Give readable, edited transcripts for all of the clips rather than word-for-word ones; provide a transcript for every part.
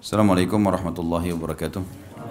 Assalamualaikum warahmatullahi wabarakatuh.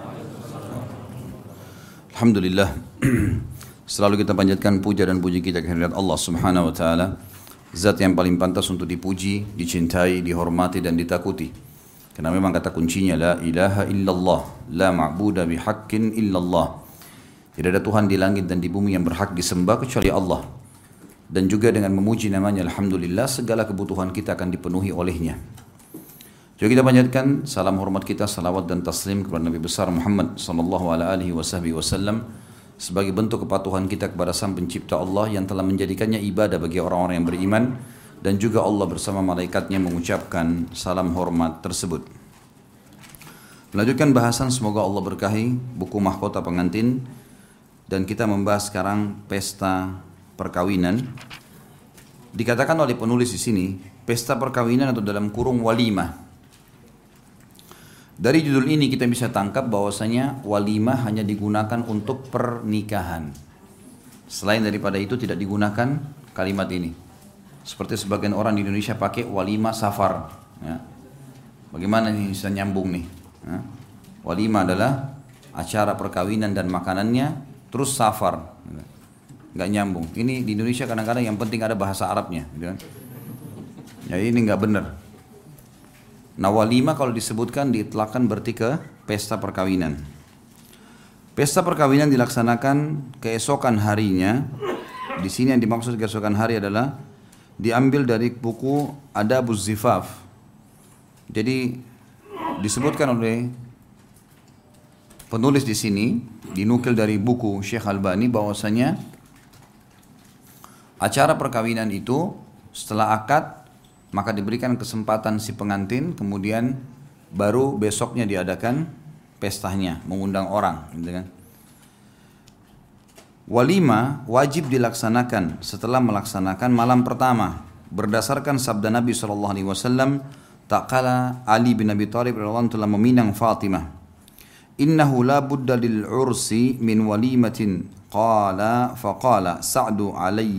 Alhamdulillah. Selalu kita panjatkan puja dan puji kita kehadirat Allah Subhanahu wa taala, zat yang paling pantas untuk dipuji, dicintai, dihormati dan ditakuti. Karena memang kata kuncinya la ilaha illallah, la ma'budu bihaqqin illallah. Tidak ada Tuhan di langit dan di bumi yang berhak disembah kecuali Allah. Dan juga dengan memuji namanya alhamdulillah segala kebutuhan kita akan dipenuhi olehnya. Juga kita panjatkan salam hormat kita, salawat dan taslim kepada Nabi besar Muhammad sallallahu alaihi wasallam sebagai bentuk kepatuhan kita kepada Sang Pencipta Allah yang telah menjadikannya ibadah bagi orang-orang yang beriman, dan juga Allah bersama malaikatnya mengucapkan salam hormat tersebut. Melanjutkan bahasan, semoga Allah berkahi buku Mahkota Pengantin, dan kita membahas sekarang pesta perkawinan. Dikatakan oleh penulis di sini pesta perkawinan atau dalam kurung walimah. Dari judul ini kita bisa tangkap bahwasanya walimah hanya digunakan untuk pernikahan. Selain daripada itu tidak digunakan kalimat ini. Seperti sebagian orang di Indonesia pakai walimah safar. Ya. Bagaimana ini bisa nyambung nih? Ya. Walimah adalah acara perkawinan dan makanannya, terus safar. Nggak nyambung. Ini di Indonesia kadang-kadang yang penting ada bahasa Arabnya. Gitu kan? Jadi ini nggak benar. Nah, walimah kalau disebutkan diitlakkan berarti ke pesta perkawinan. Pesta perkawinan dilaksanakan keesokan harinya. Di sini yang dimaksud keesokan hari adalah diambil dari buku Adabuz Zifaf. Jadi disebutkan oleh penulis di sini, dinukil dari buku Syekh Albani bahwasanya acara perkawinan itu setelah akad maka diberikan kesempatan si pengantin, kemudian baru besoknya diadakan pestanya, mengundang orang, gitu kan. Walimah wajib dilaksanakan setelah melaksanakan malam pertama, berdasarkan sabda Nabi SAW. Tak kala Ali bin Abi Thalib radhiyallahu anhu telah meminang Fatimah, innahu la budda lil ursi min walimatin, qala faqala sa'du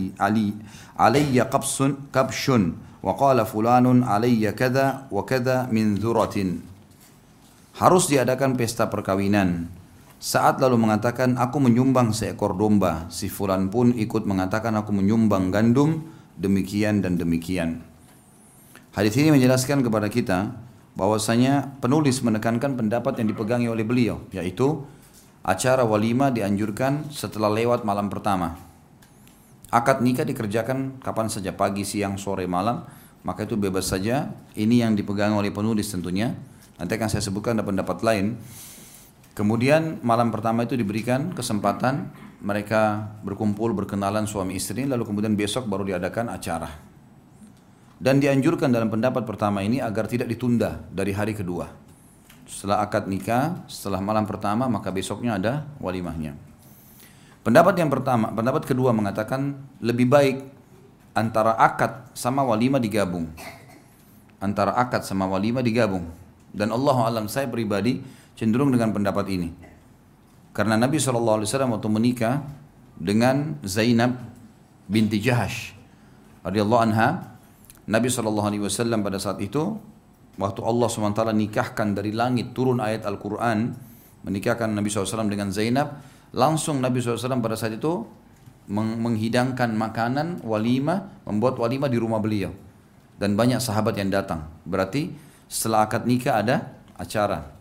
alayya kabshun wa qala fulanun alayya kadha wa kadha min dzuratin. Harus diadakan pesta perkawinan. Saat lalu mengatakan aku menyumbang seekor domba, si fulan pun ikut mengatakan aku menyumbang gandum, demikian dan demikian. Hadis ini menjelaskan kepada kita bahwasanya penulis menekankan pendapat yang dipegangi oleh beliau, yaitu acara walimah dianjurkan setelah lewat malam pertama. Akad nikah dikerjakan kapan saja, pagi, siang, sore, malam, maka itu bebas saja. Ini yang dipegang oleh penulis tentunya. Nanti akan saya sebutkan ada pendapat lain. Kemudian malam pertama itu diberikan kesempatan mereka berkumpul, berkenalan suami istri, lalu kemudian besok baru diadakan acara. Dan dianjurkan dalam pendapat pertama ini agar tidak ditunda dari hari kedua. Setelah akad nikah, setelah malam pertama, maka besoknya ada walimahnya. Pendapat kedua mengatakan lebih baik antara akad sama walimah digabung. Antara akad sama walimah digabung. Dan Allahu a'lam, saya pribadi cenderung dengan pendapat ini. Karena Nabi SAW waktu menikah dengan Zainab binti Jahash radhiyallahu anha, Nabi SAW pada saat itu, waktu Allah SWT nikahkan dari langit turun ayat Al-Quran, menikahkan Nabi SAW dengan Zainab, langsung Nabi SAW pada saat itu menghidangkan makanan walimah, membuat walimah di rumah beliau. Dan banyak sahabat yang datang. Berarti setelah akad nikah ada acara.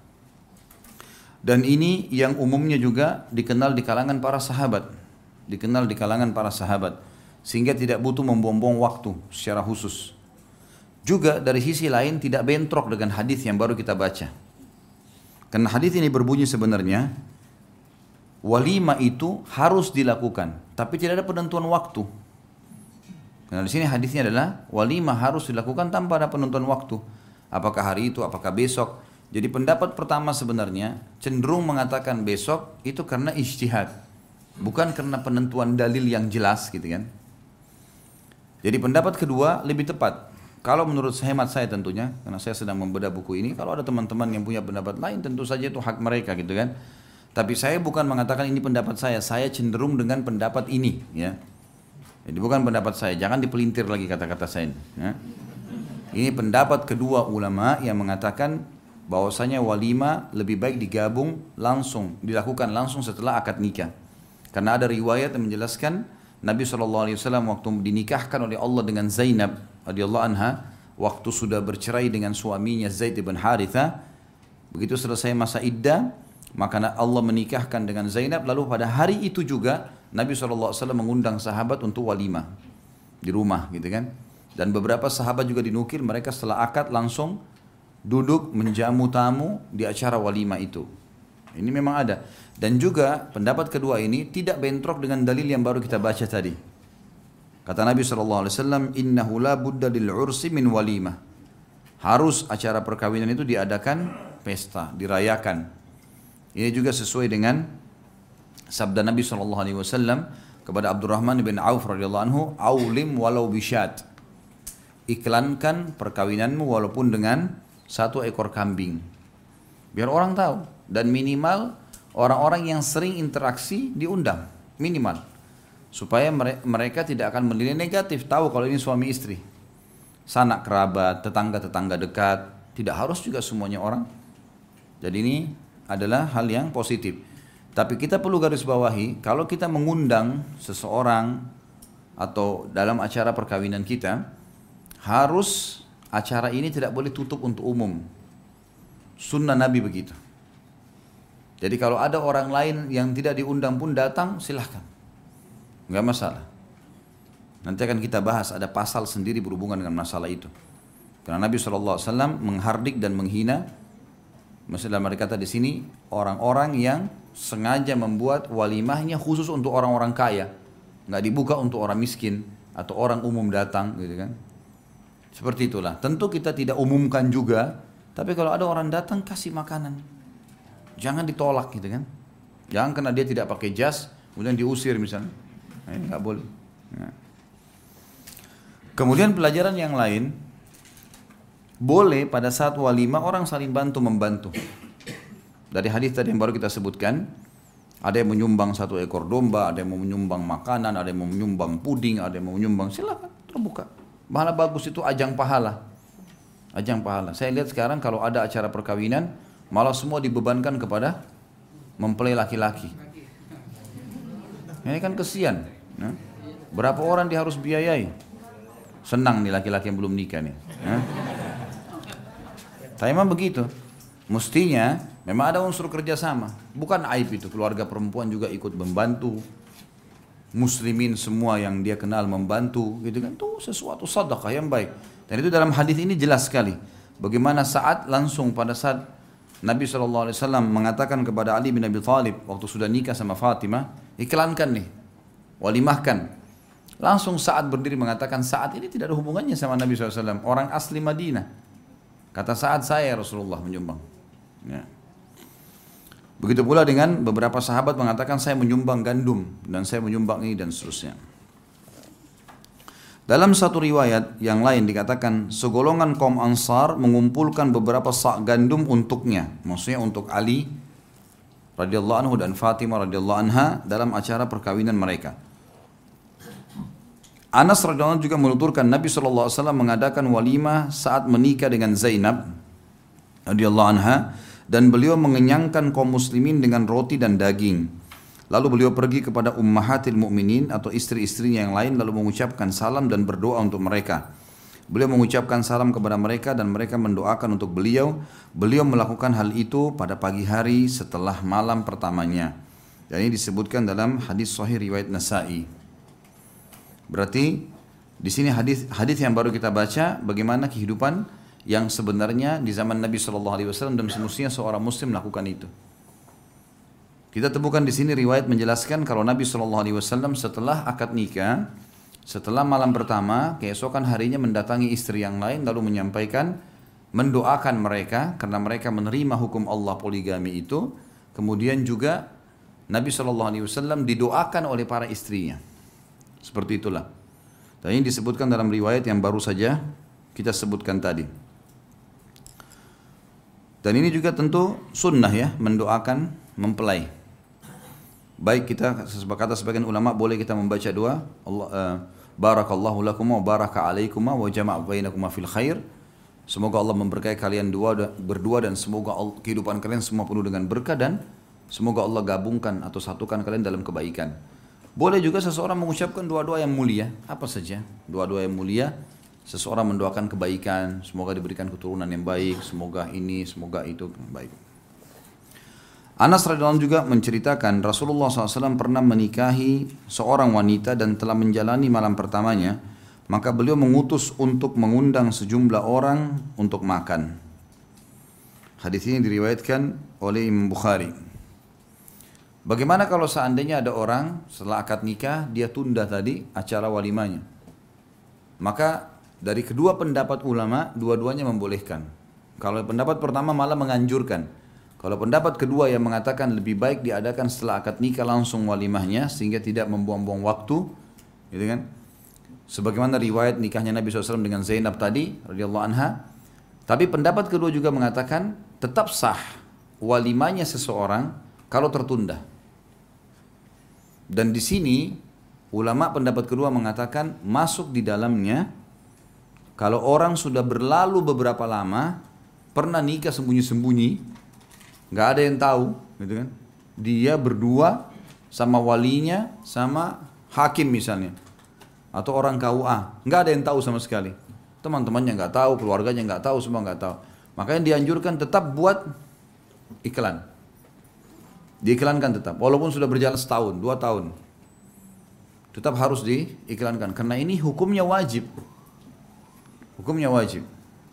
Dan ini yang umumnya juga dikenal di kalangan para sahabat. Dikenal di kalangan para sahabat. Sehingga tidak butuh membuang-buang waktu secara khusus. Juga dari sisi lain tidak bentrok dengan hadis yang baru kita baca. Karena hadis ini berbunyi sebenarnya walimah itu harus dilakukan, tapi tidak ada penentuan waktu. Karena di sini hadisnya adalah walimah harus dilakukan tanpa ada penentuan waktu. Apakah hari itu, apakah besok? Jadi pendapat pertama sebenarnya cenderung mengatakan besok itu karena ijtihad, bukan karena penentuan dalil yang jelas, gitu kan. Jadi pendapat kedua lebih tepat. Kalau menurut hemat saya tentunya, karena saya sedang membedah buku ini, kalau ada teman-teman yang punya pendapat lain tentu saja itu hak mereka, gitu kan. Tapi saya bukan mengatakan ini pendapat saya cenderung dengan pendapat ini, ya. Jadi bukan pendapat saya, jangan dipelintir lagi kata-kata saya. Ya. Ini pendapat kedua ulama yang mengatakan bahwasanya walimah lebih baik digabung langsung, dilakukan langsung setelah akad nikah. Karena ada riwayat yang menjelaskan Nabi SAW waktu dinikahkan oleh Allah dengan Zainab radhiyallahu anha, waktu sudah bercerai dengan suaminya Zaid bin Haritha, begitu selesai masa iddah, maka Allah menikahkan dengan Zainab, lalu pada hari itu juga Nabi SAW mengundang sahabat untuk walimah di rumah gitu kan. Dan beberapa sahabat juga dinukil mereka setelah akad langsung duduk menjamu tamu di acara walimah itu. Ini memang ada. Dan juga pendapat kedua ini tidak bentrok dengan dalil yang baru kita baca tadi. Kata Nabi SAW, innahu la budda lil ursi min walimah. Harus acara perkawinan itu diadakan pesta, dirayakan. Ini juga sesuai dengan sabda Nabi SAW kepada Abdurrahman bin Auf radhiyallahu anhu, aulim walau bisyat. Iklankan perkawinanmu walaupun dengan 1 ekor kambing. Biar orang tahu. Dan minimal orang-orang yang sering interaksi diundang. Minimal. Supaya mereka tidak akan menilai negatif. Tahu kalau ini suami istri. Sanak kerabat, tetangga-tetangga dekat. Tidak harus juga semuanya orang. Jadi ini adalah hal yang positif. Tapi kita perlu garis bawahi, kalau kita mengundang seseorang atau dalam acara perkawinan kita, harus acara ini tidak boleh tutup untuk umum. Sunnah Nabi begitu. Jadi kalau ada orang lain yang tidak diundang pun datang, silahkan. Enggak masalah. Nanti akan kita bahas, ada pasal sendiri berhubungan dengan masalah itu. Karena Nabi SAW menghardik dan menghina, maksudnya mereka kata di sini, orang-orang yang sengaja membuat walimahnya khusus untuk orang-orang kaya. Enggak dibuka untuk orang miskin atau orang umum datang gitu kan. Seperti itulah. Tentu kita tidak umumkan juga, tapi kalau ada orang datang kasih makanan. Jangan ditolak gitu kan. Jangan karena dia tidak pakai jas, kemudian diusir misalnya. Nggak boleh. Ya. Kemudian pelajaran yang lain, boleh pada saat walimah orang saling bantu-membantu. Dari hadis tadi yang baru kita sebutkan, ada yang menyumbang 1 ekor domba, ada yang mau menyumbang makanan, ada yang mau menyumbang puding, ada yang mau menyumbang, silakan terbuka. Malah bagus itu ajang pahala. Ajang pahala. Saya lihat sekarang kalau ada acara perkawinan, malah semua dibebankan kepada mempelai laki-laki. Ini kan kesian. Nah, berapa orang dia harus biayai? Senang nih laki-laki yang belum nikah nih. Nah. Tapi memang begitu. Mestinya memang ada unsur kerjasama. Bukan aib itu. Keluarga perempuan juga ikut membantu. Muslimin semua yang dia kenal membantu, gitu kan, itu sesuatu sedekah yang baik. Dan itu dalam hadis ini jelas sekali. Bagaimana langsung pada saat Nabi SAW mengatakan kepada Ali bin Abi Thalib waktu sudah nikah sama Fatimah, iklankan nih, walimahkan. Langsung Sa'ad berdiri mengatakan, Sa'ad ini tidak ada hubungannya sama Nabi SAW, orang asli Madinah. Kata Sa'ad, saya Rasulullah menyumbang. Ya. Begitu pula dengan beberapa sahabat mengatakan saya menyumbang gandum dan saya menyumbang ini dan seterusnya. Dalam satu riwayat yang lain dikatakan segolongan kaum Ansar mengumpulkan beberapa sak gandum untuknya, maksudnya untuk Ali radhiyallahu anhu dan Fatimah radhiyallahu anha dalam acara perkawinan mereka. Anas radhiyallahu anhu juga menuturkan Nabi SAW mengadakan walimah saat menikah dengan Zainab radhiyallahu anha. Dan beliau mengenyangkan kaum muslimin dengan roti dan daging. Lalu beliau pergi kepada ummahatil mu'minin atau istri-istrinya yang lain lalu mengucapkan salam dan berdoa untuk mereka. Beliau mengucapkan salam kepada mereka dan mereka mendoakan untuk beliau. Beliau melakukan hal itu pada pagi hari setelah malam pertamanya. Dan ini disebutkan dalam hadis sahih riwayat Nasa'i. Berarti di sini hadis yang baru kita baca bagaimana kehidupan yang sebenarnya di zaman Nabi SAW dan semestinya seorang muslim melakukan itu. Kita temukan di sini riwayat menjelaskan kalau Nabi SAW setelah akad nikah, setelah malam pertama, keesokan harinya mendatangi istri yang lain lalu menyampaikan, mendoakan mereka karena mereka menerima hukum Allah poligami itu. Kemudian juga Nabi SAW didoakan oleh para istrinya. Seperti itulah. Dan ini disebutkan dalam riwayat yang baru saja kita sebutkan tadi. Dan ini juga tentu sunnah ya, mendoakan mempelai. Baik kita kata sebagian ulama boleh kita membaca doa Allah barakallahu lakuma wa baraka alaikuma wa jama'a bainakuma fil khair. Semoga Allah memberkahi kalian berdua dan semoga kehidupan kalian semua penuh dengan berkah dan semoga Allah gabungkan atau satukan kalian dalam kebaikan. Boleh juga seseorang mengucapkan doa-doa yang mulia, apa saja. Doa-doa yang mulia, seseorang mendoakan kebaikan, semoga diberikan keturunan yang baik, semoga ini, semoga itu baik. Anas radhiyallahu anhu juga menceritakan Rasulullah SAW pernah menikahi seorang wanita dan telah menjalani malam pertamanya, maka beliau mengutus untuk mengundang sejumlah orang untuk makan. Hadis ini diriwayatkan oleh Imam Bukhari. Bagaimana kalau seandainya ada orang setelah akad nikah dia tunda tadi acara walimanya? Maka dari kedua pendapat ulama dua-duanya membolehkan. Kalau pendapat pertama malah menganjurkan. Kalau pendapat kedua yang mengatakan lebih baik diadakan setelah akad nikah langsung walimahnya sehingga tidak membuang-buang waktu, gitu kan? Sebagaimana riwayat nikahnya Nabi SAW dengan Zainab tadi, radhiyallahu anha. Tapi pendapat kedua juga mengatakan tetap sah walimahnya seseorang kalau tertunda. Dan di sini ulama pendapat kedua mengatakan masuk di dalamnya kalau orang sudah berlalu beberapa lama, pernah nikah sembunyi-sembunyi, nggak ada yang tahu, gitu kan? Dia berdua sama walinya, sama hakim misalnya. Atau orang KUA, nggak ada yang tahu sama sekali. Teman-temannya nggak tahu, keluarganya nggak tahu, semua nggak tahu. Makanya dianjurkan tetap buat iklan. Diiklankan tetap, walaupun sudah berjalan setahun, 2 tahun. Tetap harus diiklankan, karena ini hukumnya wajib. Hukumnya wajib.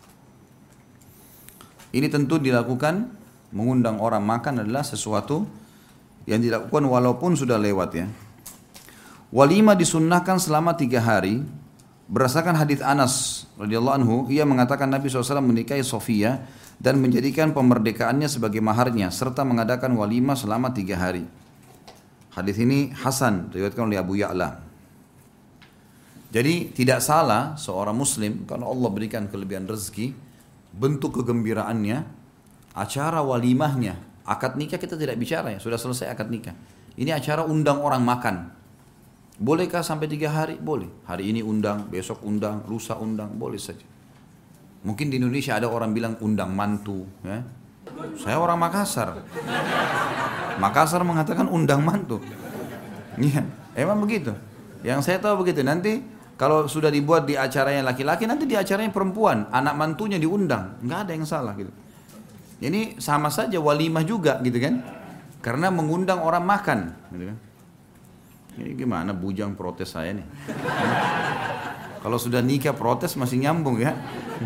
Ini tentu dilakukan, mengundang orang makan adalah sesuatu yang dilakukan walaupun sudah lewat ya. Walimah disunnahkan selama 3 hari. Berdasarkan hadis Anas radhiyallahu anhu, ia mengatakan Nabi SAW menikahi Sofia dan menjadikan pemerdekaannya sebagai maharnya serta mengadakan walimah selama 3 hari. Hadis ini hasan, diriwayatkan oleh Abu Ya'la. Jadi tidak salah seorang muslim kalau Allah berikan kelebihan rezeki, bentuk kegembiraannya, acara walimahnya. Akad nikah kita tidak bicara ya, sudah selesai akad nikah. Ini acara undang orang makan. Bolehkah sampai 3 hari? Boleh. Hari ini undang, besok undang, lusa undang, boleh saja. Mungkin di Indonesia ada orang bilang undang mantu. Ya. Saya orang Makassar. Makassar mengatakan undang mantu. Iya, emang begitu. Yang saya tahu begitu. Nanti kalau sudah dibuat di acaranya laki-laki, nanti di acaranya perempuan, anak mantunya diundang. Nggak ada yang salah gitu. Ini sama saja walimah juga gitu kan. Karena mengundang orang makan gitu kan. Ini gimana bujang protes saya nih. Kalau sudah nikah protes masih nyambung ya.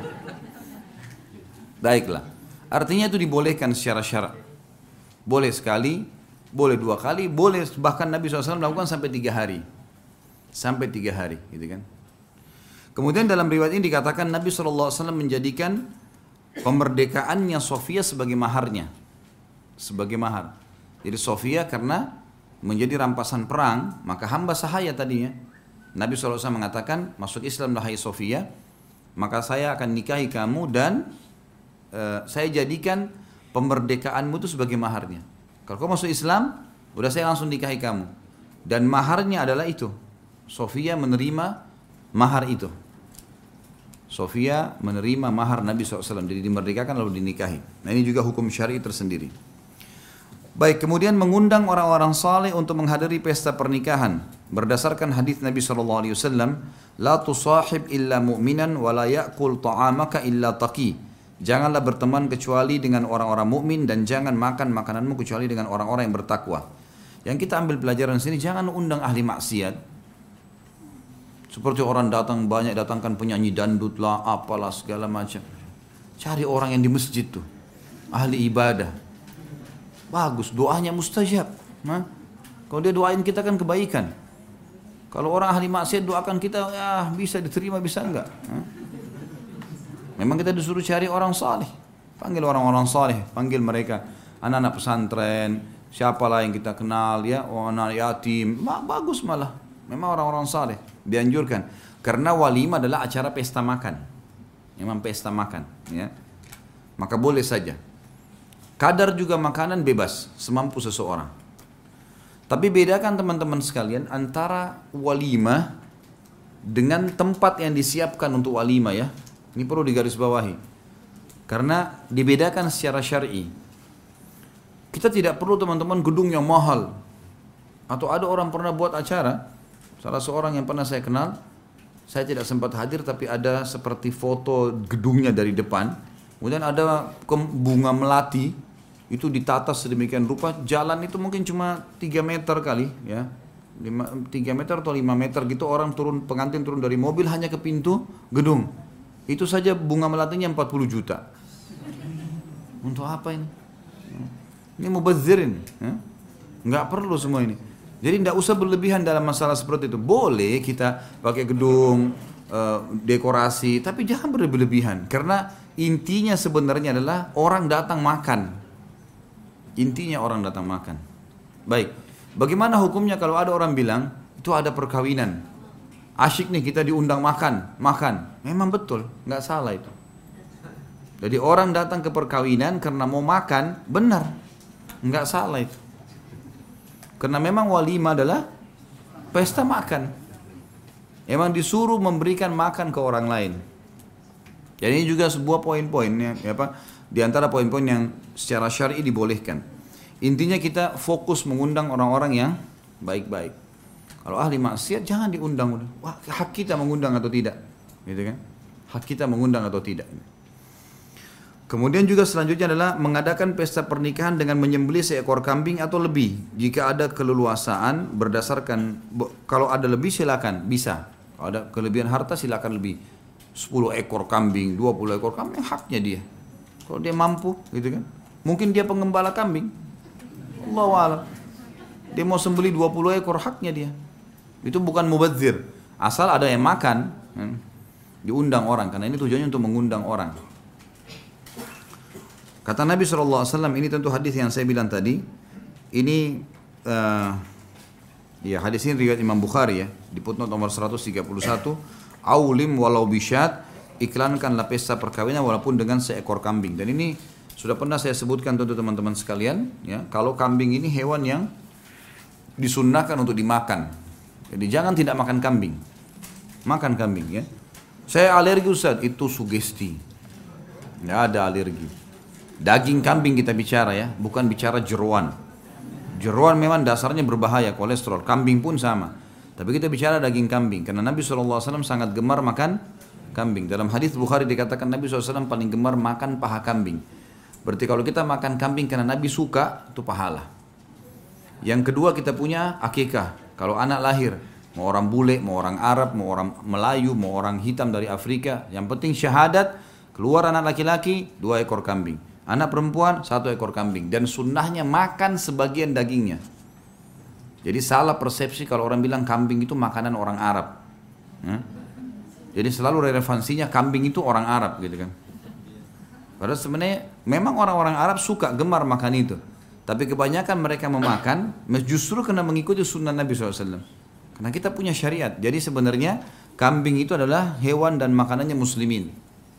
Baiklah. Artinya itu dibolehkan secara syarak. Boleh sekali, boleh 2 kali, boleh bahkan Nabi SAW melakukan sampai 3 hari. Sampai 3 hari gitu kan. Kemudian dalam riwayat ini dikatakan Nabi SAW menjadikan pemerdekaannya Sofia sebagai maharnya. Sebagai mahar. Jadi Sofia karena menjadi rampasan perang, maka hamba sahaya tadinya. Nabi SAW mengatakan, masuk Islam hai Sofia, maka saya akan nikahi kamu dan saya jadikan pemerdekaanmu itu sebagai maharnya. Kalau kau masuk Islam, udah saya langsung nikahi kamu. Dan maharnya adalah itu. Sofia menerima mahar itu. Sofia menerima mahar Nabi SAW, jadi dimerdekakan lalu dinikahi. Nah ini juga hukum syar'i tersendiri. Baik, kemudian mengundang orang-orang saleh untuk menghadiri pesta pernikahan berdasarkan hadis Nabi SAW, la tusahib illa mu'minan wa la ya'kul ta'amaka illa taqi. Janganlah berteman kecuali dengan orang-orang mukmin dan jangan makan makananmu kecuali dengan orang-orang yang bertakwa. Yang kita ambil pelajaran sini, jangan undang ahli maksiat. Seperti orang datang banyak, datangkan penyanyi dandut lah, apalah segala macam. Cari orang yang di masjid tuh, ahli ibadah. Bagus, doanya mustajab. Nah, kalau dia doain kita kan kebaikan. Kalau orang ahli maksiat doakan kita, ya bisa diterima, bisa enggak. Nah. Memang kita disuruh cari orang saleh. Panggil orang-orang saleh, panggil mereka. Anak-anak pesantren, siapalah yang kita kenal ya, anak yatim. Bagus malah. Memang orang-orang saleh dianjurkan. Karena walimah adalah acara pesta makan. Memang pesta makan. Ya. Maka boleh saja. Kadar juga makanan bebas, semampu seseorang. Tapi bedakan teman-teman sekalian antara walimah dengan tempat yang disiapkan untuk walimah ya. Ini perlu digarisbawahi. Karena dibedakan secara syar'i. Kita tidak perlu teman-teman gedung yang mahal. Atau ada orang pernah buat acara, salah seorang yang pernah saya kenal, saya tidak sempat hadir tapi ada seperti foto gedungnya dari depan. Kemudian ada bunga melati, itu ditata sedemikian rupa, jalan itu mungkin cuma 3 meter kali, ya. 3 meter atau 5 meter gitu, orang turun, pengantin turun dari mobil hanya ke pintu gedung. Itu saja bunga melatinya 40 juta. Untuk apa ini? Ini mubazir ini. Ya? Nggak perlu semua ini. Jadi tidak usah berlebihan dalam masalah seperti itu. Boleh kita pakai gedung, dekorasi, tapi jangan berlebihan. Karena intinya sebenarnya adalah orang datang makan. Intinya orang datang makan. Baik, bagaimana hukumnya kalau ada orang bilang, itu ada perkawinan. Asyik nih kita diundang makan. Memang betul, nggak salah itu. Jadi orang datang ke perkawinan karena mau makan, benar. Nggak salah itu. Karena memang walimah adalah pesta makan. Memang disuruh memberikan makan ke orang lain. Jadi ini juga sebuah poin-poin ya, di antara poin-poin yang secara syar'i dibolehkan. Intinya kita fokus mengundang orang-orang yang baik-baik. Kalau ahli maksiat jangan diundang. Wah, hak kita mengundang atau tidak, gitu kan? Hak kita mengundang atau tidak. Kemudian juga selanjutnya adalah mengadakan pesta pernikahan dengan menyembelih seekor kambing atau lebih. Jika ada keleluasaan berdasarkan, kalau ada lebih silakan, bisa. Kalau ada kelebihan harta silakan lebih. 10 ekor kambing, 20 ekor kambing, haknya dia. Kalau dia mampu, gitu kan. Mungkin dia pengembala kambing. Allahu a'lam. Dia mau sembelih 20 ekor, haknya dia. Itu bukan mubadzir. Asal ada yang makan, diundang orang. Karena ini tujuannya untuk mengundang orang. Kata Nabi SAW, ini tentu hadis yang saya bilang tadi. Ini ya hadis ini riwayat Imam Bukhari ya, di footnote nomor 131. Aulim walau bisyat, iklankanlah pesta perkawinan walaupun dengan seekor kambing. Dan ini sudah pernah saya sebutkan tentu teman-teman sekalian ya, kalau kambing ini hewan yang disunnahkan untuk dimakan. Jadi jangan tidak makan kambing. Makan kambing ya. Saya alergi Ustaz, itu sugesti. Tidak ada alergi. Daging kambing kita bicara ya, bukan bicara jeroan. Jeroan memang dasarnya berbahaya, kolesterol. Kambing pun sama. Tapi kita bicara daging kambing. Karena Nabi SAW sangat gemar makan kambing. Dalam hadis Bukhari dikatakan Nabi SAW paling gemar makan paha kambing. Berarti kalau kita makan kambing karena Nabi suka, itu pahala. Yang kedua kita punya akikah. Kalau anak lahir, mau orang bule, mau orang Arab, mau orang Melayu, mau orang hitam dari Afrika. Yang penting syahadat, keluar anak laki-laki, 2 ekor kambing. Anak perempuan 1 ekor kambing. Dan sunnahnya makan sebagian dagingnya. Jadi salah persepsi kalau orang bilang kambing itu makanan orang Arab. Jadi selalu relevansinya kambing itu orang Arab gitu kan. Padahal sebenarnya memang orang-orang Arab suka gemar makan itu. Tapi kebanyakan mereka memakan justru karena mengikuti sunnah Nabi SAW. Karena kita punya syariat. Jadi sebenarnya kambing itu adalah hewan dan makanannya muslimin.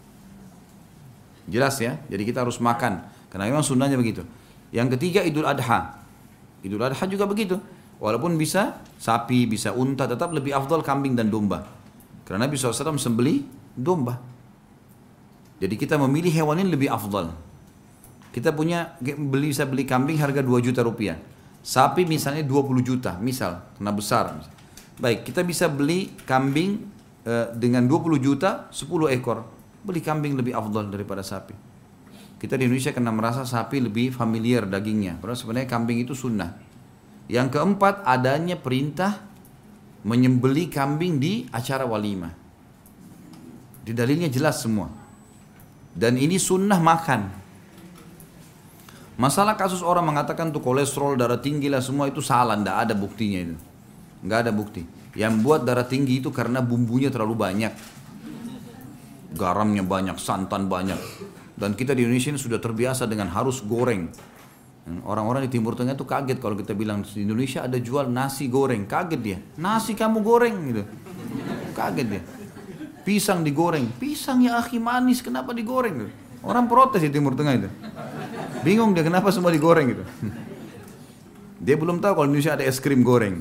Jelas ya, jadi kita harus makan karena memang sunnahnya begitu. Yang ketiga Idul Adha. Idul Adha juga begitu. Walaupun bisa sapi, bisa unta, tetap lebih afdal kambing dan domba. Karena Nabi SAW sembelih domba. Jadi kita memilih hewan ini lebih afdal. Kita bisa beli kambing harga 2 juta rupiah. Sapi misalnya 20 juta, misal, karena besar. Baik, kita bisa beli kambing dengan 20 juta, 10 ekor. Beli kambing lebih afdal daripada sapi. Kita di Indonesia kena merasa sapi lebih familiar dagingnya. Padahal sebenarnya kambing itu sunnah. Yang keempat, adanya perintah menyembelih kambing di acara walimah. Di dalilnya jelas semua. Dan ini sunnah makan. Masalah kasus orang mengatakan tuh kolesterol, darah tinggi lah semua itu salah. Tidak ada buktinya itu. Nggak ada bukti. Yang buat darah tinggi itu karena bumbunya terlalu banyak. Garamnya banyak, santan banyak. Dan kita di Indonesia ini sudah terbiasa dengan harus goreng. Orang-orang di Timur Tengah itu kaget kalau kita bilang di Indonesia ada jual nasi goreng. Kaget dia. Nasi kamu goreng gitu. Kaget dia. Pisang digoreng. Pisang ya akhi manis, kenapa digoreng gitu. Orang protes di Timur Tengah itu. Bingung dia kenapa semua digoreng gitu. Dia belum tahu kalau di Indonesia ada es krim goreng.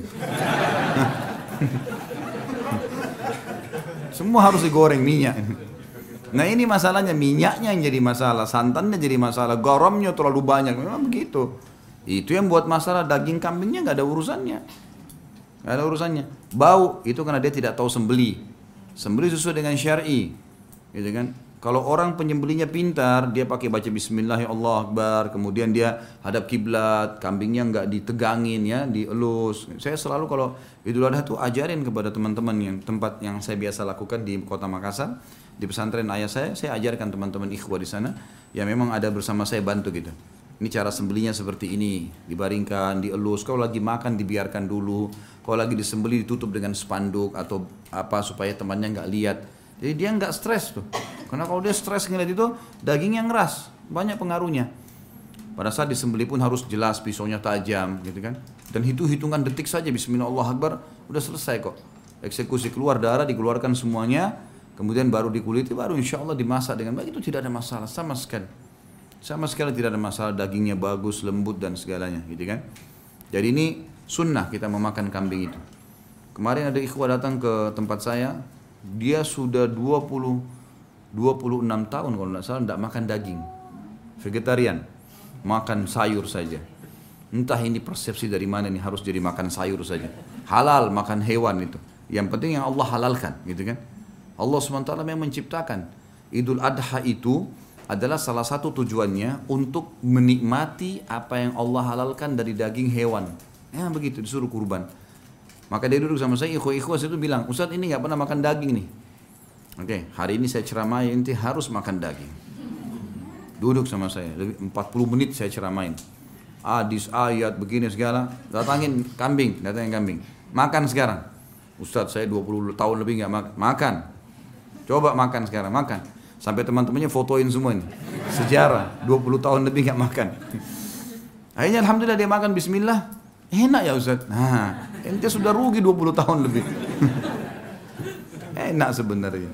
Semua harus digoreng minyak. Nah ini masalahnya, minyaknya yang jadi masalah, santannya jadi masalah, garamnya terlalu banyak, memang begitu. Itu yang buat masalah, daging kambingnya nggak ada urusannya. Nggak ada urusannya. Bau, itu karena dia tidak tahu sembeli. Sembeli sesuai dengan syar'i. Gitu kan? Kalau orang penyembelinya pintar, dia pakai baca bismillah ya Allah Akbar, kemudian dia hadap kiblat, kambingnya nggak ditegangin ya, dielus. Saya selalu kalau Idul Adha tuh ajarin kepada teman-teman yang tempat yang saya biasa lakukan di Kota Makassar, di pesantren ayah saya ajarkan teman-teman ikhwah di sana, ya memang ada bersama saya bantu gitu. Ini cara sembelinya seperti ini, dibaringkan, dielus. Kalau lagi makan dibiarkan dulu, kalau lagi disembeli ditutup dengan spanduk atau apa supaya temannya nggak lihat. Jadi dia nggak stres tuh. Karena kalau dia stres ngeliat itu, dagingnya ngeras, banyak pengaruhnya. Pada saat disembeli pun harus jelas, pisaunya tajam, gitu kan. Dan itu hitungan detik saja, Bismillah Allahu Akbar, udah selesai kok. Eksekusi, keluar darah, dikeluarkan semuanya, kemudian baru dikuliti, baru insya Allah dimasak dengan baik, itu tidak ada masalah sama sekali. Sama sekali tidak ada masalah, dagingnya bagus, lembut dan segalanya, gitu kan. Jadi ini sunnah kita memakan kambing itu. Kemarin ada ikhwah datang ke tempat saya, dia sudah 26 tahun kalau tidak salah tidak makan daging, vegetarian, makan sayur saja. Entah ini persepsi dari mana nih harus jadi makan sayur saja. Halal makan hewan itu. Yang penting yang Allah halalkan, gitu kan? Allah SWT memang menciptakan. Idul Adha itu adalah salah satu tujuannya untuk menikmati apa yang Allah halalkan dari daging hewan. Ya begitu, disuruh kurban. Maka dia duduk sama saya, ikhwah-ikhwah itu bilang, Ustaz ini nggak pernah makan daging nih. Oke, hari ini saya ceramai, inti harus makan daging. Duduk sama saya, 40 menit saya ceramain. Hadis, ayat, begini segala. Datangin kambing. Makan sekarang. Ustaz saya 20 tahun lebih nggak makan. Makan. Coba makan sekarang, makan. Sampai teman-temannya fotoin semua ini. Sejarah, 20 tahun lebih nggak makan. Akhirnya alhamdulillah dia makan, bismillah. Enak ya Ustaz. Nah, ente sudah rugi 20 tahun lebih. Enak sebenarnya.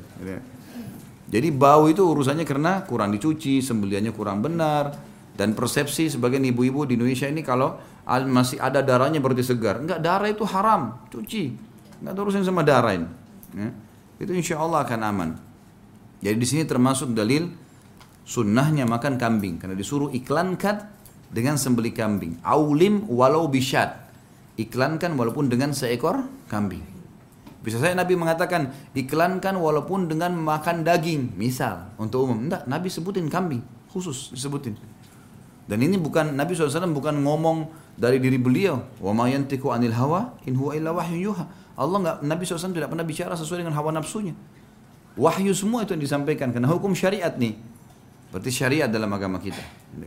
Jadi bau itu urusannya karena kurang dicuci, sembeliannya kurang benar, dan persepsi sebagian ibu-ibu di Indonesia ini kalau masih ada darahnya berarti segar. Enggak, darah itu haram, cuci. Enggak ada urusan sama darah ini. Ya. Itu insya Allah akan aman. Jadi di sini termasuk dalil sunnahnya makan kambing karena disuruh iklankan dengan sembeli kambing. Aulim walau bisyat. Iklankan walaupun dengan seekor kambing. Bisa saya Nabi mengatakan iklankan walaupun dengan makan daging, misal untuk umum. Enggak, Nabi sebutin kambing, khusus disebutin. Dan ini bukan, Nabi SAW bukan ngomong dari diri beliau. Wa ma yantiqu anil hawa in huwa illa wahyu yuha. Allah enggak, Nabi SAW tidak pernah bicara sesuai dengan hawa nafsunya. Wahyu semua itu yang disampaikan karena hukum syariat nih. Berarti syariat dalam agama kita.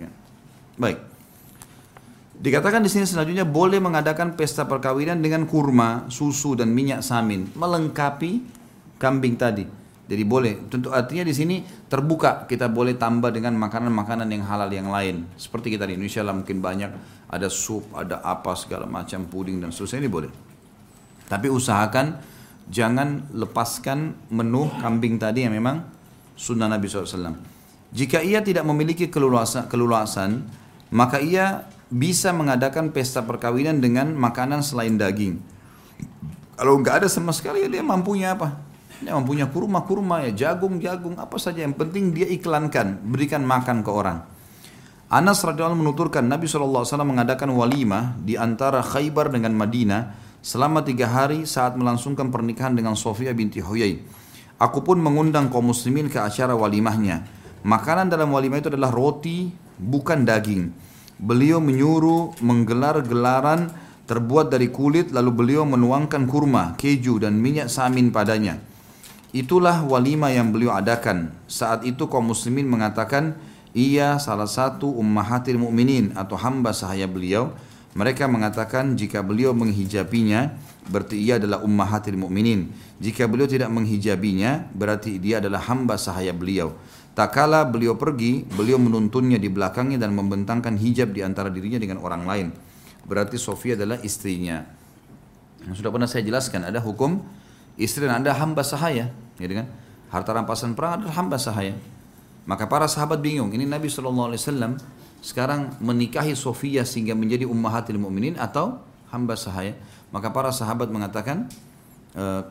Baik. Dikatakan di sini selanjutnya boleh mengadakan pesta perkawinan dengan kurma, susu dan minyak samin melengkapi kambing tadi. Jadi boleh. Tentu artinya di sini terbuka, kita boleh tambah dengan makanan-makanan yang halal yang lain. Seperti kita di Indonesia lah mungkin banyak ada sup, ada apa segala macam puding dan seterusnya, ini boleh. Tapi usahakan jangan lepaskan menu kambing tadi yang memang sunnah Nabi SAW. Jika ia tidak memiliki keluluasan, maka ia bisa mengadakan pesta perkawinan dengan makanan selain daging. Kalau nggak ada sama sekali, ya dia mampunya apa? Dia mampunya kurma, ya jagung, apa saja. Yang penting dia iklankan, berikan makan ke orang. Anas radhiyallahu anhu menuturkan Nabi SAW mengadakan walimah di antara Khaybar dengan Madinah selama 3 hari saat melangsungkan pernikahan dengan Sofia binti Huyai. Aku pun mengundang kaum muslimin ke acara walimahnya. Makanan dalam walimah itu adalah roti, bukan daging. Beliau menyuruh menggelar gelaran terbuat dari kulit, lalu beliau menuangkan kurma, keju dan minyak samin padanya. Itulah walimah yang beliau adakan. Saat itu kaum muslimin mengatakan, ia salah satu ummahatil mu'minin atau hamba sahaya beliau. Mereka mengatakan jika beliau menghijabinya, berarti ia adalah ummahatil mu'minin. Jika beliau tidak menghijabinya, berarti dia adalah hamba sahaya beliau. Tak kala beliau pergi, beliau menuntunnya di belakangnya dan membentangkan hijab di antara dirinya dengan orang lain. Berarti Sofia adalah istrinya. Yang sudah pernah saya jelaskan, ada hukum istri dan ada hamba sahaya, gitu kan? Harta rampasan perang adalah hamba sahaya. Maka para sahabat bingung, ini Nabi SAW sekarang menikahi Sofia sehingga menjadi ummahatil mu'minin atau hamba sahaya. Maka para sahabat mengatakan, kalau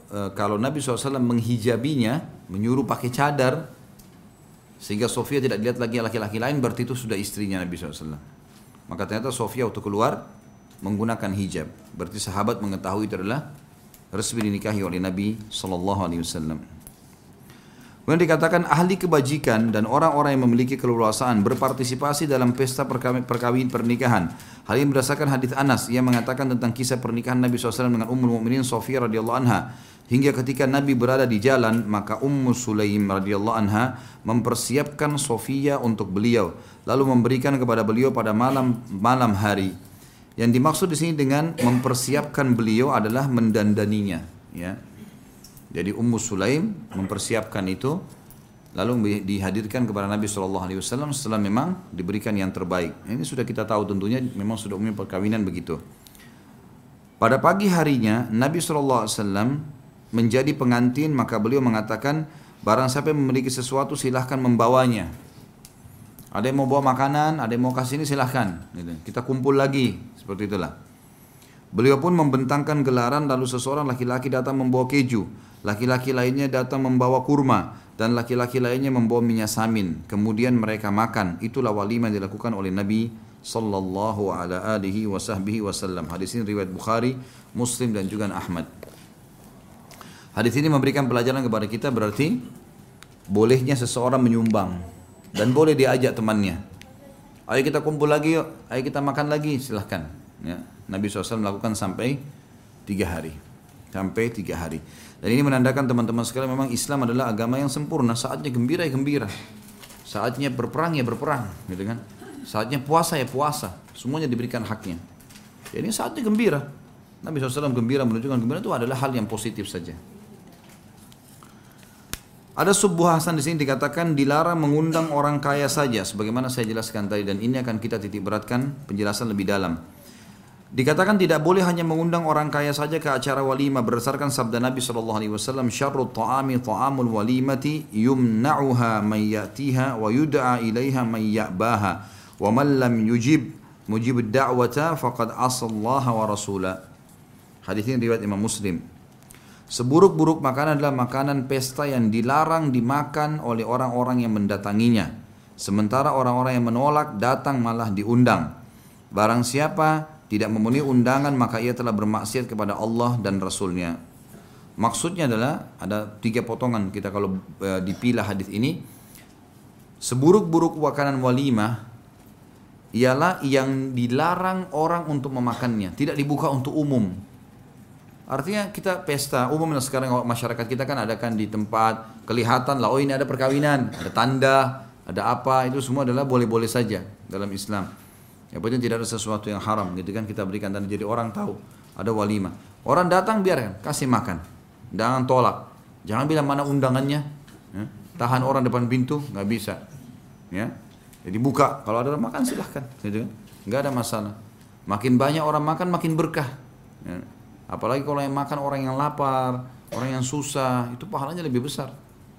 kalau Nabi SAW menghijabinya, menyuruh pakai cadar, sehingga Sofia tidak dilihat lagi laki-laki lain, berarti itu sudah istrinya Nabi SAW. Maka ternyata Sofia waktu keluar menggunakan hijab. Berarti sahabat mengetahui itu adalah resmi dinikahi oleh Nabi SAW. Kemudian dikatakan ahli kebajikan dan orang-orang yang memiliki keleluasaan berpartisipasi dalam pesta pernikahan. Hal ini berdasarkan hadis Anas yang mengatakan tentang kisah pernikahan Nabi SAW dengan Ummul Mukminin Sofia radhiyallahu anha. Hingga ketika Nabi berada di jalan, maka Ummu Sulaim radhiyallahu anha mempersiapkan Sofia untuk beliau, lalu memberikan kepada beliau pada malam hari. Yang dimaksud di sini dengan mempersiapkan beliau adalah mendandaninya, ya. Jadi Ummu Sulaim mempersiapkan itu, lalu dihadirkan kepada Nabi SAW setelah memang diberikan yang terbaik. Ini sudah kita tahu tentunya, memang sudah umumnya perkawinan begitu. Pada pagi harinya Nabi SAW menjadi pengantin, maka beliau mengatakan, barang siapa yang memiliki sesuatu silahkan membawanya. Ada yang mau bawa makanan, ada yang mau kasih ini silahkan. Kita kumpul lagi, seperti itulah. Beliau pun membentangkan gelaran, lalu seseorang laki-laki datang membawa keju, laki-laki lainnya datang membawa kurma, dan laki-laki lainnya membawa minyak samin. Kemudian mereka makan. Itulah walimah yang dilakukan oleh Nabi sallallahu alaihi wasallam. Hadis ini riwayat Bukhari, Muslim dan juga Ahmad. Hadis ini memberikan pelajaran kepada kita, berarti bolehnya seseorang menyumbang dan boleh diajak temannya. Ayo kita kumpul lagi yuk, ayo kita makan lagi, silahkan. Ya. Nabi SAW melakukan sampai 3 hari. Sampai 3 hari. Dan ini menandakan teman-teman sekalian memang Islam adalah agama yang sempurna. Saatnya gembira ya gembira. Saatnya berperang ya berperang, gitu kan. Saatnya puasa ya puasa. Semuanya diberikan haknya. Jadi saatnya gembira. Nabi SAW gembira, menunjukkan gembira itu adalah hal yang positif saja. Ada sebuah hasan di sini dikatakan dilarang mengundang orang kaya saja, sebagaimana saya jelaskan tadi, dan ini akan kita titik beratkan penjelasan lebih dalam. Dikatakan tidak boleh hanya mengundang orang kaya saja ke acara walimah berdasarkan sabda Nabi SAW, syarrut ta'ami ta'amul walimati yumna'uha man ya'tiha wa yud'a ilaiha man ya'baha wa man lam yujib da'wata faqad asallaha wa rasulah. Hadis ini riwayat Imam Muslim. Seburuk-buruk makanan adalah makanan pesta yang dilarang dimakan oleh orang-orang yang mendatanginya. Sementara orang-orang yang menolak datang malah diundang. Barang siapa tidak memenuhi undangan maka ia telah bermaksiat kepada Allah dan Rasulnya. Maksudnya adalah ada 3 potongan kita kalau dipilah hadis ini. Seburuk-buruk makanan walimah ialah yang dilarang orang untuk memakannya, tidak dibuka untuk umum. Artinya kita pesta umum sekarang masyarakat kita kan adakan di tempat kelihatan lah, oh ini ada perkawinan, ada tanda, ada apa, itu semua adalah boleh-boleh saja dalam Islam. Yang penting tidak ada sesuatu yang haram, gitu kan, kita berikan tanda jadi orang tahu ada walimah. Orang datang biarkan, kasih makan, jangan tolak, jangan bilang mana undangannya, ya. Tahan orang depan pintu nggak bisa, ya. Jadi buka, kalau ada orang makan silahkan, gitu kan, nggak ada masalah. Makin banyak orang makan makin berkah, ya. Apalagi kalau yang makan orang yang lapar, orang yang susah, itu pahalanya lebih besar.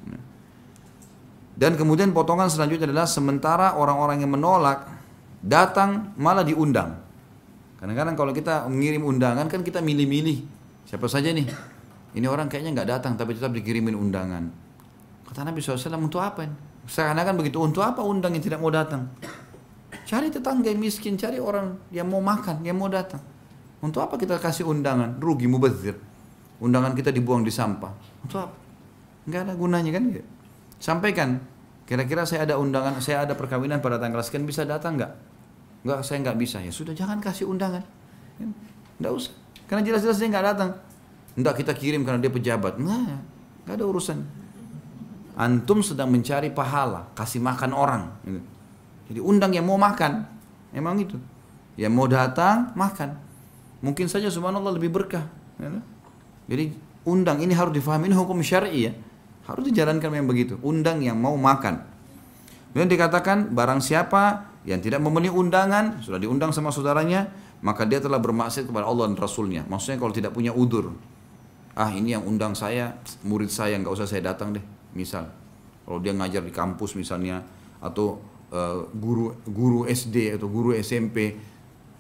Dan kemudian potongan selanjutnya adalah sementara orang-orang yang menolak datang malah diundang. Kadang-kadang kalau kita mengirim undangan kan kita milih-milih siapa saja nih. Ini orang kayaknya nggak datang tapi tetap dikirimin undangan. Kata Nabi SAW, untuk apa ini? Seakan-akan begitu, untuk apa undang yang tidak mau datang? Cari tetangga yang miskin, cari orang yang mau makan, yang mau datang. Untuk apa kita kasih undangan? Rugi, mubazir. Undangan kita dibuang di sampah. Untuk apa? Nggak ada gunanya kan? Sampaikan. Kira-kira saya ada undangan, saya ada perkawinan pada tanggal sekian, bisa datang nggak? Nggak, saya nggak bisa. Ya sudah, jangan kasih undangan. Nggak usah. Karena jelas-jelas dia nggak datang. Nggak kita kirim karena dia pejabat. Nggak ada urusan. Antum sedang mencari pahala, kasih makan orang. Jadi undang yang mau makan. Emang itu. Yang mau datang, makan. Mungkin saja subhanallah lebih berkah. Jadi undang, ini harus difahami, ini hukum syar'i ya. Harus dijalankan yang begitu. Undang yang mau makan. Kemudian dikatakan barang siapa yang tidak memenuhi undangan, sudah diundang sama saudaranya, maka dia telah bermaksiat kepada Allah dan Rasulnya. Maksudnya kalau tidak punya udur. Ini yang undang saya, murid saya, nggak usah saya datang deh. Misal, kalau dia ngajar di kampus misalnya, atau guru SD atau guru SMP,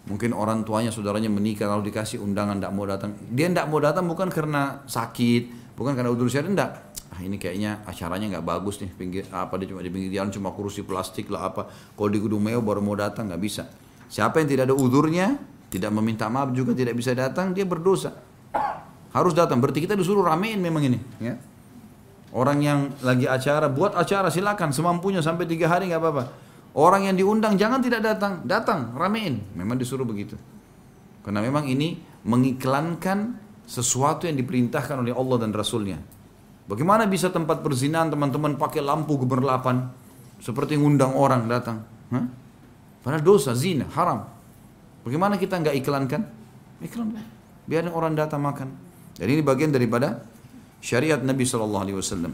Mungkin orang tuanya, saudaranya menikah lalu dikasih undangan tidak mau datang. Dia tidak mau datang bukan karena sakit, bukan karena udur syariat, tidak. Ini kayaknya acaranya nggak bagus nih, dia cuma di pinggir jalan, cuma kursi plastik lah apa. Kalau di gedung mewah baru mau datang, nggak bisa. Siapa yang tidak ada udurnya, tidak meminta maaf juga tidak bisa datang, dia berdosa. Harus datang. Berarti kita disuruh ramein memang ini. Ya. Orang yang lagi acara, buat acara silakan semampunya sampai 3 hari nggak apa-apa. Orang yang diundang jangan tidak datang, datang, ramein. Memang disuruh begitu. Karena memang ini mengiklankan sesuatu yang diperintahkan oleh Allah dan Rasulnya. Bagaimana bisa tempat perzinahan teman-teman pakai lampu gemerlapan seperti ngundang orang datang? Padahal dosa, zina, haram. Bagaimana kita nggak iklankan? Iklankan. Biarin orang datang makan. Dan ini bagian daripada syariat Nabi SAW.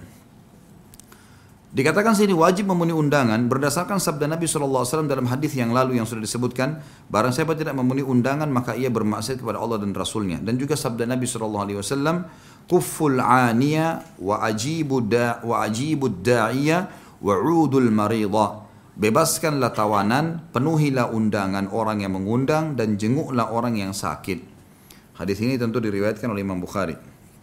Dikatakan sini wajib memenuhi undangan berdasarkan sabda Nabi SAW dalam hadis yang lalu yang sudah disebutkan, barang siapa tidak memenuhi undangan maka ia bermaksiat kepada Allah dan Rasulnya. Dan juga sabda Nabi SAW, kufful aniya wa ajibud da'iya wa udul maridah. Bebaskanlah tawanan, penuhilah undangan orang yang mengundang dan jenguklah orang yang sakit. Hadis ini tentu diriwayatkan oleh Imam Bukhari.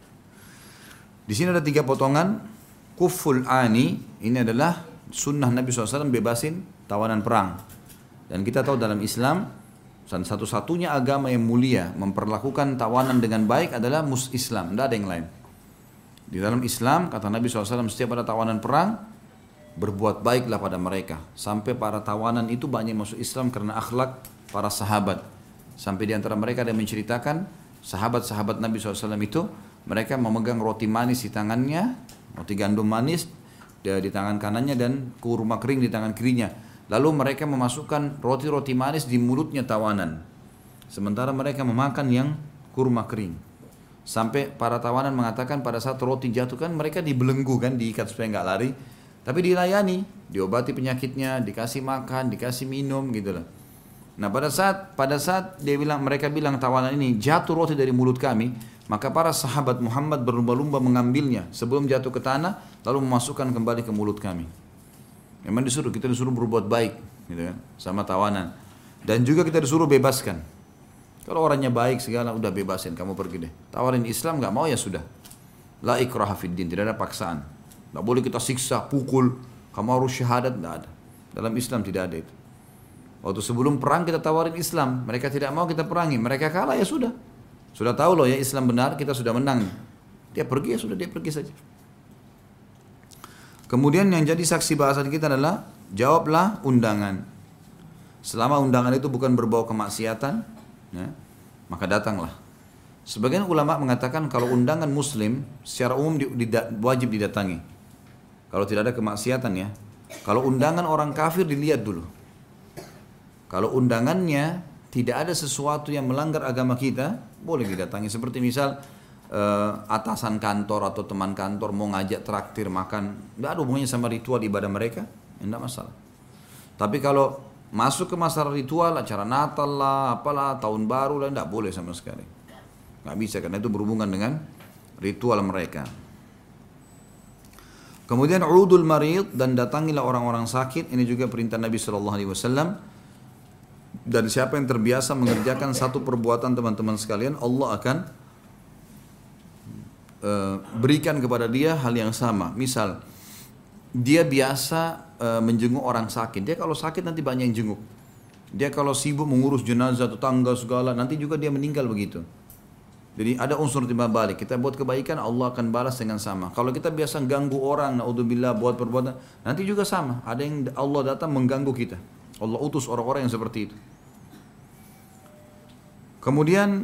Di sini ada 3 potongan. Kufful ani, ini adalah sunnah Nabi SAW bebasin tawanan perang. Dan kita tahu dalam Islam, satu-satunya agama yang mulia memperlakukan tawanan dengan baik adalah Islam, tidak ada yang lain. Di dalam Islam, kata Nabi SAW, setiap ada tawanan perang, berbuat baiklah pada mereka. Sampai para tawanan itu banyak masuk Islam karena akhlak para sahabat. Sampai di antara mereka ada yang menceritakan, sahabat-sahabat Nabi SAW itu, mereka memegang roti manis di tangannya, roti gandum manis di tangan kanannya dan kurma kering di tangan kirinya. Lalu mereka memasukkan roti-roti manis di mulutnya tawanan. Sementara mereka memakan yang kurma kering. Sampai para tawanan mengatakan pada saat roti jatuh kan mereka dibelenggu kan, diikat supaya nggak lari. Tapi dilayani, diobati penyakitnya, dikasih makan, dikasih minum gitu loh. Nah pada saat mereka bilang tawanan ini jatuh roti dari mulut kami, maka para sahabat Muhammad berlumba-lumba mengambilnya sebelum jatuh ke tanah, lalu memasukkan kembali ke mulut kami. Memang kita disuruh berbuat baik, gitu kan, sama tawanan. Dan juga kita disuruh bebaskan. Kalau orangnya baik segala, udah bebasin, kamu pergi deh. Tawarin Islam nggak mau ya sudah. La ikraha fid din, tidak ada paksaan. Nggak boleh kita siksa, pukul, kamu harus syahadat, nggak ada. Dalam Islam tidak ada itu. Waktu sebelum perang kita tawarin Islam, mereka tidak mau kita perangi, mereka kalah ya sudah. Sudah tahu loh ya Islam benar, kita sudah menang. Dia pergi ya sudah, dia pergi saja. Kemudian yang jadi saksi bahasan kita adalah jawablah undangan. Selama undangan itu bukan berbau kemaksiatan, ya, maka datanglah. Sebagian ulama mengatakan kalau undangan Muslim secara umum wajib didatangi. Kalau tidak ada kemaksiatan ya. Kalau undangan orang kafir dilihat dulu. Kalau undangannya tidak ada sesuatu yang melanggar agama kita, boleh didatangi. Seperti misal atasan kantor atau teman kantor mau ngajak traktir makan, tidak ada hubungannya sama ritual ibadah mereka, tidak masalah. Tapi kalau masuk ke masalah ritual, acara Natal lah, apalah, tahun baru lah, tidak boleh sama sekali. Nggak bisa karena itu berhubungan dengan ritual mereka. Kemudian udul marid, dan datangilah orang-orang sakit. Ini juga perintah Nabi SAW. Dan siapa yang terbiasa mengerjakan satu perbuatan teman-teman sekalian, Allah akan berikan kepada dia hal yang sama. Misal dia biasa menjenguk orang sakit, dia kalau sakit nanti banyak yang jenguk. Dia kalau sibuk mengurus jenazah, tetangga segala, nanti juga dia meninggal begitu. Jadi ada unsur timbal balik. Kita buat kebaikan, Allah akan balas dengan sama. Kalau kita biasa ganggu orang, naudzubillah, buat perbuatan, nanti juga sama. Ada yang Allah datang mengganggu kita. Allah utus orang-orang yang seperti itu. Kemudian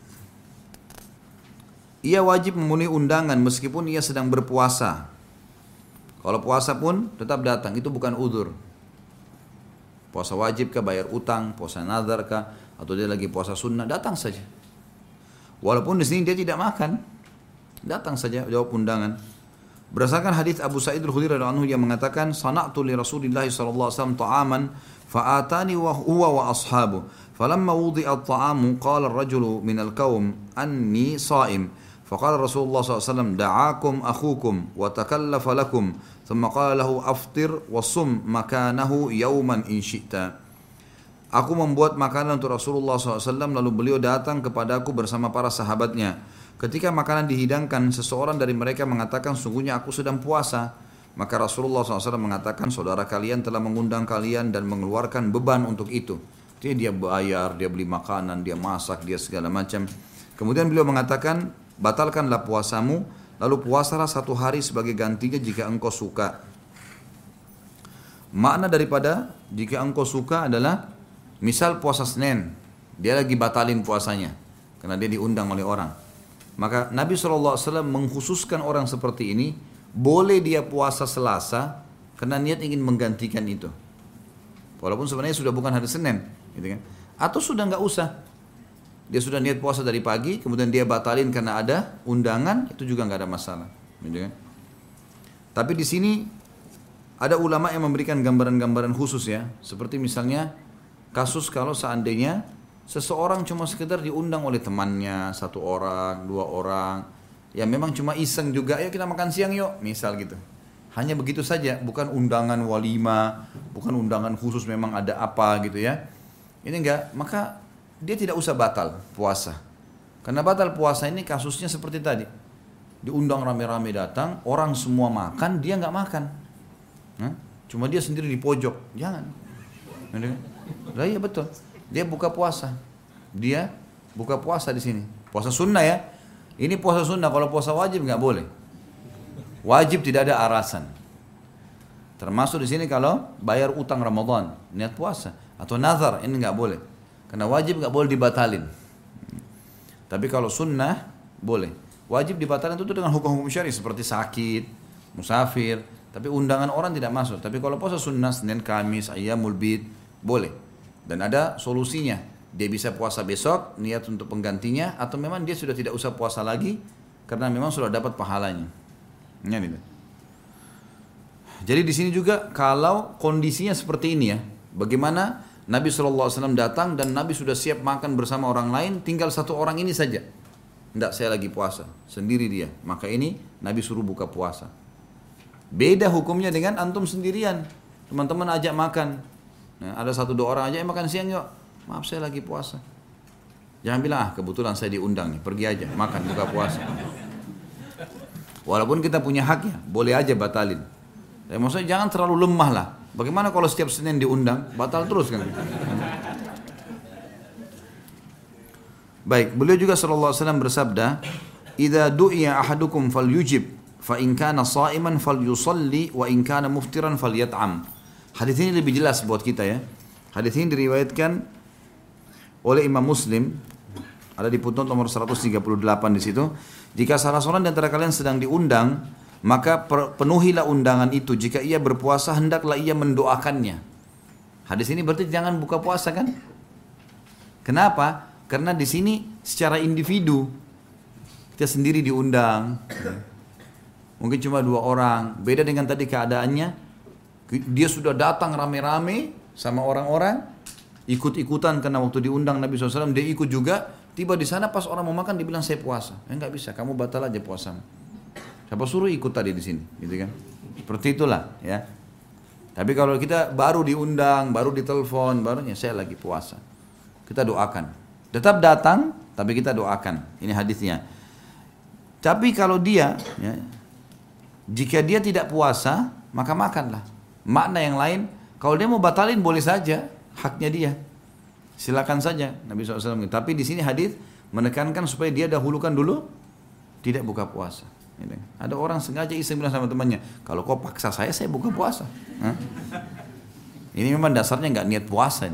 ia wajib memenuhi undangan meskipun ia sedang berpuasa. Kalau puasa pun tetap datang, itu bukan udzur. Puasa wajib kah, bayar utang, puasa nazar kah, atau dia lagi puasa sunnah, datang saja. Walaupun di sini dia tidak makan, datang saja jawab undangan. Berdasarkan hadis Abu Sa'id Al-Khudri radhiyallahu anhu yang mengatakan, "Sana'tu li Rasulillah sallallahu alaihi wasallam ta'aman fa'atani wa huwa wa ashabu. Falamma wudi'a at-ta'amu qala ar-rajulu min al-qaum anni sha'im. Faqala Rasulullah sallallahu alaihi wasallam da'akum akhukum wa takallafa lakum. Thumma qala lahu aftir wa sum makanahu yawman in syi'ta." Aku membuat makanan untuk Rasulullah SAW, lalu beliau datang kepadaku bersama para sahabatnya. Ketika makanan dihidangkan, seseorang dari mereka mengatakan, sungguhnya aku sedang puasa. Maka Rasulullah SAW mengatakan, saudara kalian telah mengundang kalian dan mengeluarkan beban untuk itu. Jadi dia bayar, dia beli makanan, dia masak, dia segala macam. Kemudian beliau mengatakan, batalkanlah puasamu, lalu puasalah 1 hari sebagai gantinya jika engkau suka. Makna daripada jika engkau suka adalah, misal puasa Senin, dia lagi batalin puasanya karena dia diundang oleh orang. Maka Nabi SAW mengkhususkan orang seperti ini, boleh dia puasa Selasa karena niat ingin menggantikan itu. Walaupun sebenarnya sudah bukan hari Senin, gitu kan? Atau sudah nggak usah. Dia sudah niat puasa dari pagi, kemudian dia batalin karena ada undangan, itu juga nggak ada masalah, gitu kan? Tapi di sini ada ulama yang memberikan gambaran-gambaran khusus ya, seperti misalnya kasus kalau seandainya seseorang cuma sekedar diundang oleh temannya, 1 orang, 2 orang, ya memang cuma iseng juga, ya kita makan siang yuk, misal gitu. Hanya begitu saja, bukan undangan walima, bukan undangan khusus memang ada apa gitu ya. Ini enggak, maka dia tidak usah batal puasa. Karena batal puasa ini kasusnya seperti tadi. Diundang rame-rame datang, orang semua makan, dia enggak makan. Cuma dia sendiri di pojok, jangan. Lah iya betul. Dia buka puasa. Dia buka puasa di sini. Puasa sunnah ya. Ini puasa sunnah, kalau puasa wajib nggak boleh. Wajib tidak ada alasan. Termasuk di sini kalau bayar utang Ramadan, niat puasa atau nazar, ini nggak boleh. Karena wajib nggak boleh dibatalin. Tapi kalau sunnah boleh. Wajib dibatalin itu dengan hukum-hukum syar'i seperti sakit, musafir. Tapi undangan orang tidak masuk. Tapi kalau puasa sunnah, Senin, Kamis, Ayyamul Bid, boleh. Dan ada solusinya. Dia bisa puasa besok, niat untuk penggantinya, atau memang dia sudah tidak usah puasa lagi, karena memang sudah dapat pahalanya. Gitu. Jadi di sini juga kalau kondisinya seperti ini ya, bagaimana Nabi SAW datang dan Nabi sudah siap makan bersama orang lain, tinggal 1 orang ini saja. Tidak, saya lagi puasa, sendiri dia. Maka ini Nabi suruh buka puasa. Beda hukumnya dengan antum sendirian. Teman-teman ajak makan. Nah, ada 1-2 orang aja makan siang yuk. Maaf saya lagi puasa. Jangan bilang kebetulan saya diundang nih, pergi aja makan buka puasa. Walaupun kita punya hak ya, boleh aja batalin. Tapi maksudnya jangan terlalu lemah lah. Bagaimana kalau setiap Senin diundang, batal terus kan? Baik, beliau juga sallallahu alaihi wasallam bersabda, "Idza du'iya ahadukum falyujib, fa in kana sha'iman falyusalli wa in kana muftiran falyat'am." Hadis ini lebih jelas buat kita ya. Hadis ini diriwayatkan oleh Imam Muslim, ada di putnot nomor 138 di situ. Jika salah seorang di antara kalian sedang diundang, maka penuhilah undangan itu. Jika ia berpuasa, hendaklah ia mendoakannya. Hadis ini berarti jangan buka puasa kan? Kenapa? Karena di sini secara individu kita sendiri diundang. Mungkin cuma 2 orang. Beda dengan tadi keadaannya. Dia sudah datang rame-rame sama orang-orang, ikut-ikutan karena waktu diundang Nabi SAW dia ikut juga. Tiba di sana pas orang mau makan dia bilang saya puasa. Nggak bisa, kamu batal aja puasamu. Siapa suruh ikut tadi di sini, gitu kan? Seperti itulah ya. Tapi kalau kita baru diundang, baru ditelepon, barunya saya lagi puasa, kita doakan. Tetap datang, tapi kita doakan. Ini hadisnya. Tapi kalau dia, ya, jika dia tidak puasa, maka makanlah. Makna yang lain, kalau dia mau batalin boleh saja, haknya dia. Silakan saja Nabi SAW. Tapi di sini hadis menekankan supaya dia dahulukan dulu tidak buka puasa. Ada orang sengaja iseng bilang sama temannya, kalau kau paksa saya buka puasa. Ini memang dasarnya nggak niat puasa.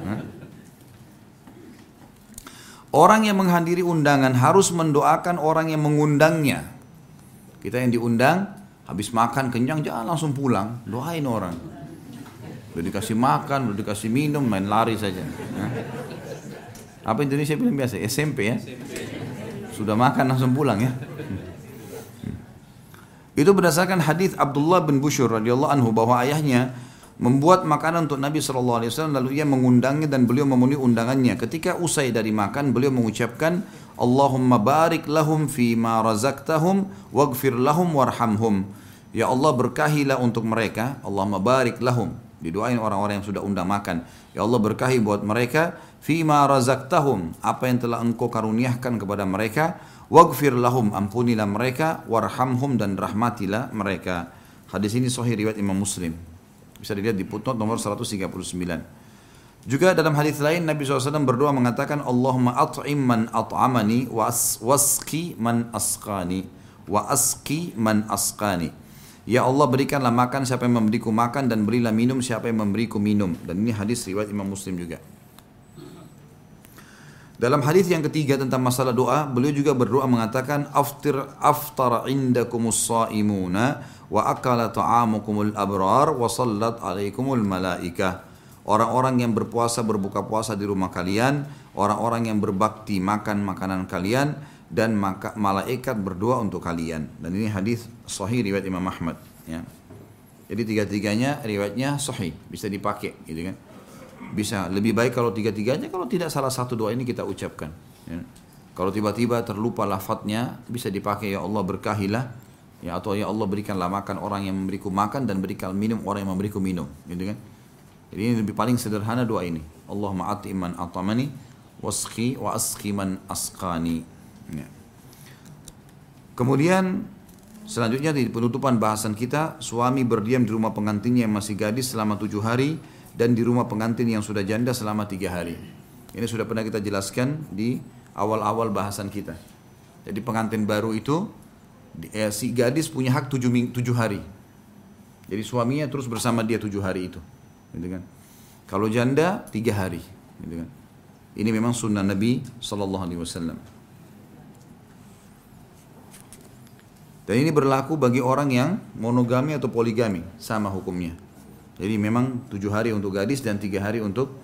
Orang yang menghadiri undangan harus mendoakan orang yang mengundangnya. Kita yang diundang, habis makan kenyang jangan langsung pulang, doain orang. Udah dikasih makan, udah dikasih minum, main lari saja. Apa Indonesia bilang biasa? SMP ya? Sudah makan langsung pulang ya? Itu berdasarkan hadis Abdullah bin Bushyr radhiyallahu anhu bahwa ayahnya membuat makanan untuk Nabi SAW lalu ia mengundangnya dan beliau memenuhi undangannya. Ketika usai dari makan beliau mengucapkan Allahumma barik lahum fi ma razaqtahum waghfir lahum warhamhum. Ya Allah berkahilah untuk mereka, Allahumma barik lahum, Didoain orang-orang yang sudah undang makan. Ya Allah berkahi buat mereka fima razaqtahum, apa yang telah Engkau karuniakan kepada mereka, waghfir lahum, ampunilah mereka, warhamhum, dan rahmatilah mereka. Hadis ini sahih riwayat Imam Muslim. Bisa dilihat di footnote nomor 139. Juga dalam hadis lain Nabi SAW berdoa mengatakan, Allahumma at'im man at'amani wasqi man asqani wa asqi man asqani. Ya Allah, berikanlah makan siapa yang memberiku makan, dan berilah minum siapa yang memberiku minum. Dan ini hadis riwayat Imam Muslim juga. Dalam hadis yang ketiga tentang masalah doa, beliau juga berdoa mengatakan, aftara indakumus saimuna wa akala ta'amukumul abrar wa sallat alaikumul malaikah. Orang-orang yang berpuasa berbuka puasa di rumah kalian, orang-orang yang berbakti makan makanan kalian, dan malaikat berdoa untuk kalian. Dan ini hadis sahih riwayat Imam Ahmad. Ya. Jadi tiga-tiganya riwayatnya sahih, bisa dipakai, gitu kan? Bisa lebih baik kalau tiga-tiganya, kalau tidak salah satu doa ini kita ucapkan. Ya. Kalau tiba-tiba terlupa lafadznya, bisa dipakai ya Allah berkahilah, ya, atau ya Allah berikanlah makan orang yang memberiku makan, dan berikan minum orang yang memberiku minum, gitu kan? Jadi ini lebih paling sederhana doa ini. Allahumma at'im man at'amani wasqi wa asqi man asqani. Ya. Kemudian selanjutnya di penutupan bahasan kita, suami berdiam di rumah pengantinnya yang masih gadis selama 7 hari dan di rumah pengantin yang sudah janda selama 3 hari. Ini sudah pernah kita jelaskan di awal-awal bahasan kita. Jadi pengantin baru itu si gadis punya hak 7 hari. Jadi suaminya terus bersama dia 7 hari itu, gitu kan? Kalau janda 3 hari, gitu kan? Ini memang sunnah Nabi SAW. Dan ini berlaku bagi orang yang monogami atau poligami, sama hukumnya. Jadi memang 7 hari untuk gadis dan 3 hari untuk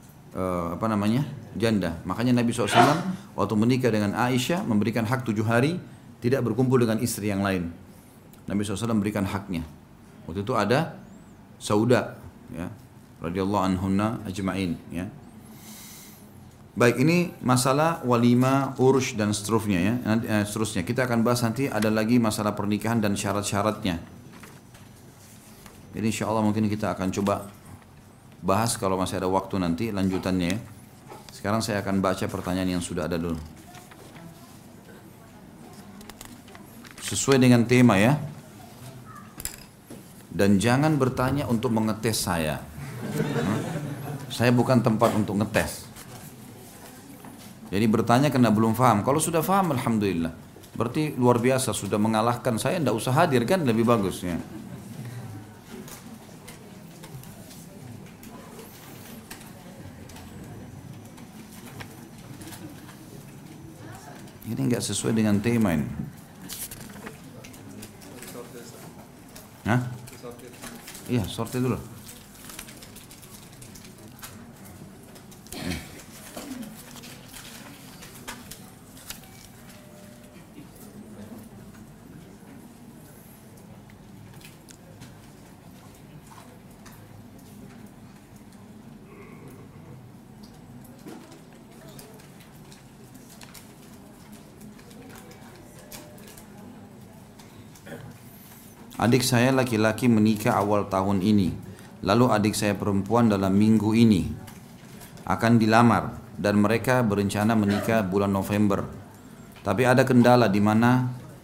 janda. Makanya Nabi SAW waktu menikah dengan Aisyah memberikan hak 7 hari tidak berkumpul dengan istri yang lain. Nabi SAW memberikan haknya. Waktu itu ada Sauda, ya, radhiyallahu anhunna ajma'in, ya. Baik, ini masalah walima, urus dan seterusnya, ya. Seterusnya kita akan bahas nanti, ada lagi masalah pernikahan dan syarat-syaratnya. Jadi insya Allah mungkin kita akan coba bahas kalau masih ada waktu nanti lanjutannya, ya. Sekarang saya akan baca pertanyaan yang sudah ada dulu. Sesuai dengan tema, ya. Dan jangan bertanya untuk mengetes saya. Saya bukan tempat untuk ngetes. Jadi bertanya karena belum paham. Kalau sudah paham, alhamdulillah. Berarti luar biasa, sudah mengalahkan saya, tidak usah hadir kan, lebih bagus, ya. Ini nggak sesuai dengan tema ini. Hah? Iya, sortir dulu. Adik saya laki-laki menikah awal tahun ini. Lalu adik saya perempuan dalam minggu ini akan dilamar dan mereka berencana menikah bulan November. Tapi ada kendala di mana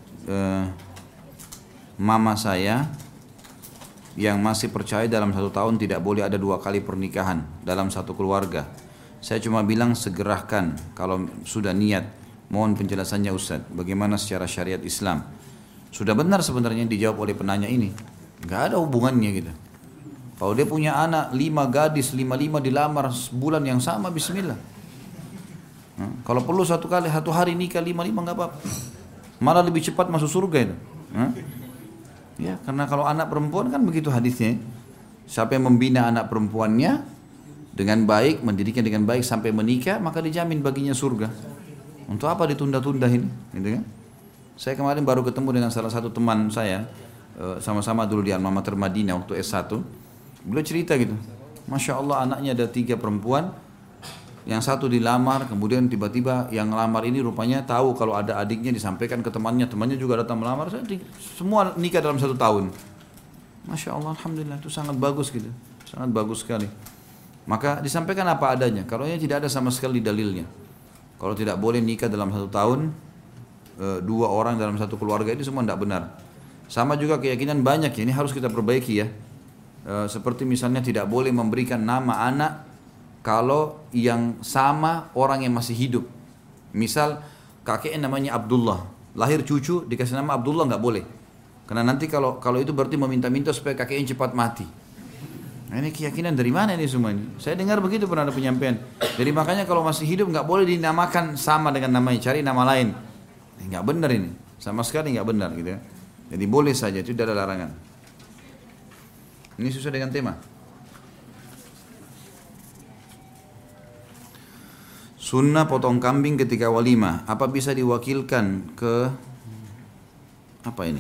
mama saya yang masih percaya dalam 1 tahun tidak boleh ada 2 kali pernikahan dalam satu keluarga. Saya cuma bilang segerakan kalau sudah niat. Mohon penjelasannya Ustaz, bagaimana secara syariat Islam? Sudah benar sebenarnya dijawab oleh penanya ini. Gak ada hubungannya gitu. Kalau dia punya anak 5 gadis, 5 dilamar bulan yang sama, bismillah. Kalau perlu 1 hari nikah 5 gak apa-apa. Malah lebih cepat masuk surga itu. Ya, karena kalau anak perempuan kan begitu hadisnya. Siapa yang membina anak perempuannya dengan baik, mendidiknya dengan baik sampai menikah, maka dijamin baginya surga. Untuk apa ditunda-tunda ini? Gitu kan? Saya kemarin baru ketemu dengan salah satu teman saya, sama-sama dulu di Alma Mater Madinah waktu S1. Beliau cerita gitu, Masya Allah anaknya ada 3 perempuan, yang 1 dilamar, kemudian tiba-tiba yang ngelamar ini rupanya tahu kalau ada adiknya, disampaikan ke temannya, temannya juga datang melamar, semua nikah dalam 1 tahun. Masya Allah, alhamdulillah, itu sangat bagus gitu. Sangat bagus sekali. Maka disampaikan apa adanya. Kalau ini tidak ada sama sekali dalilnya. Kalau tidak boleh nikah dalam 1 tahun, 2 orang dalam satu keluarga, itu semua tidak benar. Sama juga keyakinan banyak ya, ini harus kita perbaiki ya. Seperti misalnya tidak boleh memberikan nama anak kalau yang sama orang yang masih hidup. Misal kakeknya namanya Abdullah, lahir cucu dikasih nama Abdullah, nggak boleh. Karena nanti kalau itu berarti meminta-minta supaya kakeknya cepat mati. Nah, ini keyakinan dari mana ini semua ini? Saya dengar begitu pernah ada penyampaian. Jadi makanya kalau masih hidup nggak boleh dinamakan sama dengan namanya, cari nama lain. Nggak benar ini, sama sekali nggak benar gitu ya. Jadi boleh saja, itu tidak ada larangan. Ini sesuai dengan tema. Sunnah potong kambing ketika walimah, apa bisa diwakilkan ke apa ini?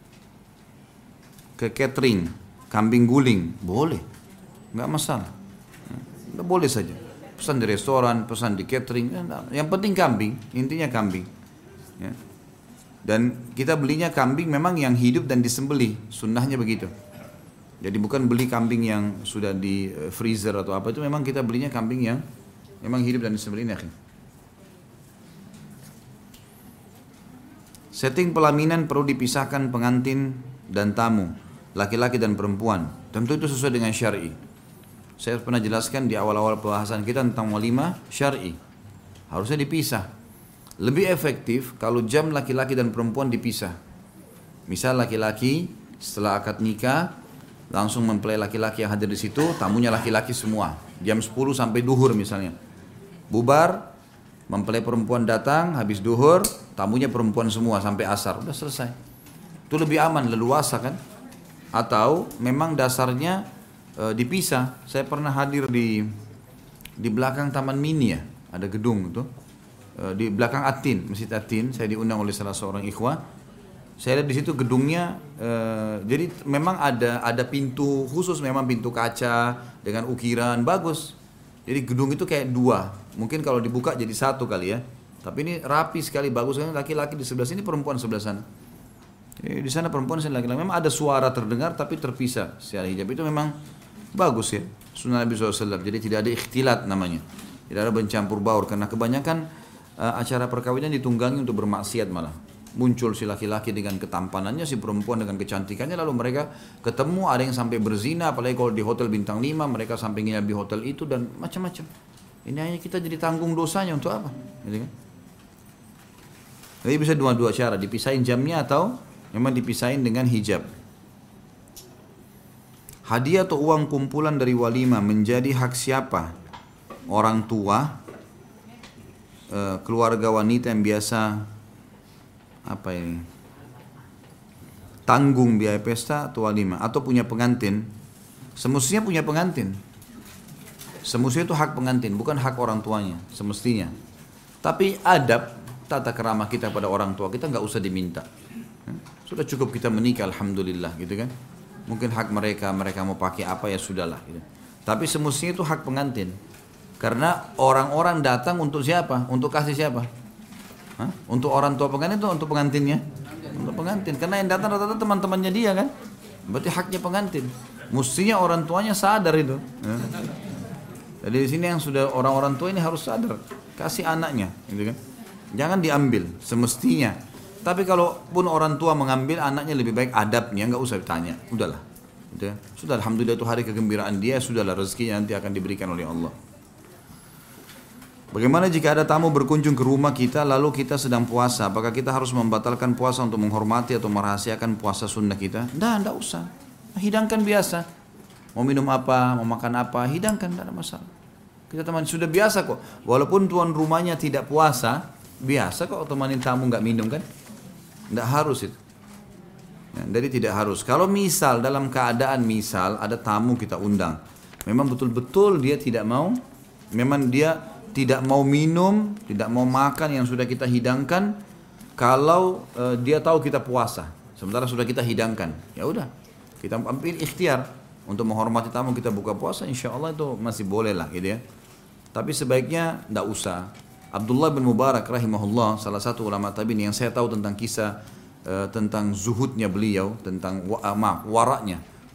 Ke catering, kambing guling, boleh, nggak masalah. Nggak boleh saja. Pesan di restoran, pesan di catering, yang penting kambing, intinya kambing. Ya. Dan kita belinya kambing memang yang hidup dan disembelih, sunnahnya begitu. Jadi bukan beli kambing yang sudah di freezer atau apa, itu memang kita belinya kambing yang memang hidup dan disembelih. Setting pelaminan perlu dipisahkan pengantin dan tamu, laki-laki dan perempuan. Tentu itu sesuai dengan syar'i. Saya pernah jelaskan di awal-awal pembahasan kita tentang walimah syar'i. Harusnya dipisah. Lebih efektif kalau jam laki-laki dan perempuan dipisah. Misal laki-laki setelah akad nikah langsung mempelai laki-laki yang hadir di situ, tamunya laki-laki semua. Jam 10 sampai duhur misalnya. Bubar, mempelai perempuan datang, habis duhur, tamunya perempuan semua sampai asar. Udah selesai. Itu lebih aman, leluasa kan? Atau memang dasarnya dipisah. Saya pernah hadir di belakang Taman Mini ya, ada gedung itu. Di belakang Atin, Masjid Atin, saya diundang oleh salah seorang ikhwah. Saya lihat di situ gedungnya, jadi memang ada pintu khusus, memang pintu kaca dengan ukiran bagus. Jadi gedung itu kayak 2, mungkin kalau dibuka jadi 1 kali ya. Tapi ini rapi sekali, bagus sekali. Laki-laki di sebelah sini, perempuan sebelah sana. Di sana perempuan, sini laki-laki. Memang ada suara terdengar, tapi terpisah secara hijab. Itu memang bagus ya, sunnah Nabi SAW. Jadi tidak ada ikhtilat namanya, tidak ada bercampur baur, karena kebanyakan acara perkawinan ditunggangi untuk bermaksiat malah. Muncul si laki-laki dengan ketampanannya, si perempuan dengan kecantikannya, lalu mereka ketemu, ada yang sampai berzina, apalagi kalau di hotel bintang 5, mereka sampai nginap di hotel itu dan macam-macam. Ini hanya kita jadi tanggung dosanya untuk apa? Gitu kan? Jadi bisa dua cara, dipisahin jamnya atau memang dipisahin dengan hijab. Hadiah atau uang kumpulan dari walimah menjadi hak siapa? Orang tua, keluarga wanita yang biasa tanggung biaya pesta atau walimah, atau punya pengantin. Semestinya punya pengantin. Semestinya itu hak pengantin, bukan hak orang tuanya semestinya. Tapi adab tata kerama kita pada orang tua kita nggak usah diminta. Sudah cukup kita menikah, alhamdulillah gitu kan. Mungkin hak mereka mau pakai apa ya sudahlah gitu. Tapi semestinya itu hak pengantin. Karena orang-orang datang untuk siapa? Untuk kasih siapa? Untuk orang tua pengantin itu untuk pengantinnya? Untuk pengantin. Karena yang datang rata-rata teman-temannya dia kan? Berarti haknya pengantin. Mestinya orang tuanya sadar itu. Jadi di sini yang sudah orang-orang tua ini harus sadar. Kasih anaknya, gitu kan? Jangan diambil, semestinya. Tapi kalau pun orang tua mengambil anaknya, lebih baik adabnya, nggak usah ditanya. Udahlah. Gitu ya. Sudah, alhamdulillah itu hari kegembiraan dia, sudahlah rezekinya nanti akan diberikan oleh Allah. Bagaimana jika ada tamu berkunjung ke rumah kita lalu kita sedang puasa? Apakah kita harus membatalkan puasa untuk menghormati atau merahasiakan puasa sunnah kita? Tidak usah. Hidangkan biasa. Mau minum apa, mau makan apa, hidangkan, tidak ada masalah. Kita teman sudah biasa kok. Walaupun tuan rumahnya tidak puasa, biasa kok temanin tamu nggak minum kan? Tidak harus itu. Ya, jadi tidak harus. Kalau misal dalam keadaan misal ada tamu kita undang, memang betul-betul dia tidak mau, memang dia tidak mau minum, tidak mau makan yang sudah kita hidangkan, kalau dia tahu kita puasa, sementara sudah kita hidangkan, ya udah, kita ambil ikhtiar untuk menghormati tamu kita buka puasa, insya Allah itu masih boleh lah, gitu ya. Tapi sebaiknya tidak usah. Abdullah bin Mubarak rahimahullah, salah satu ulama tabi'in yang saya tahu tentang kisah tentang zuhudnya beliau, tentang waraknya.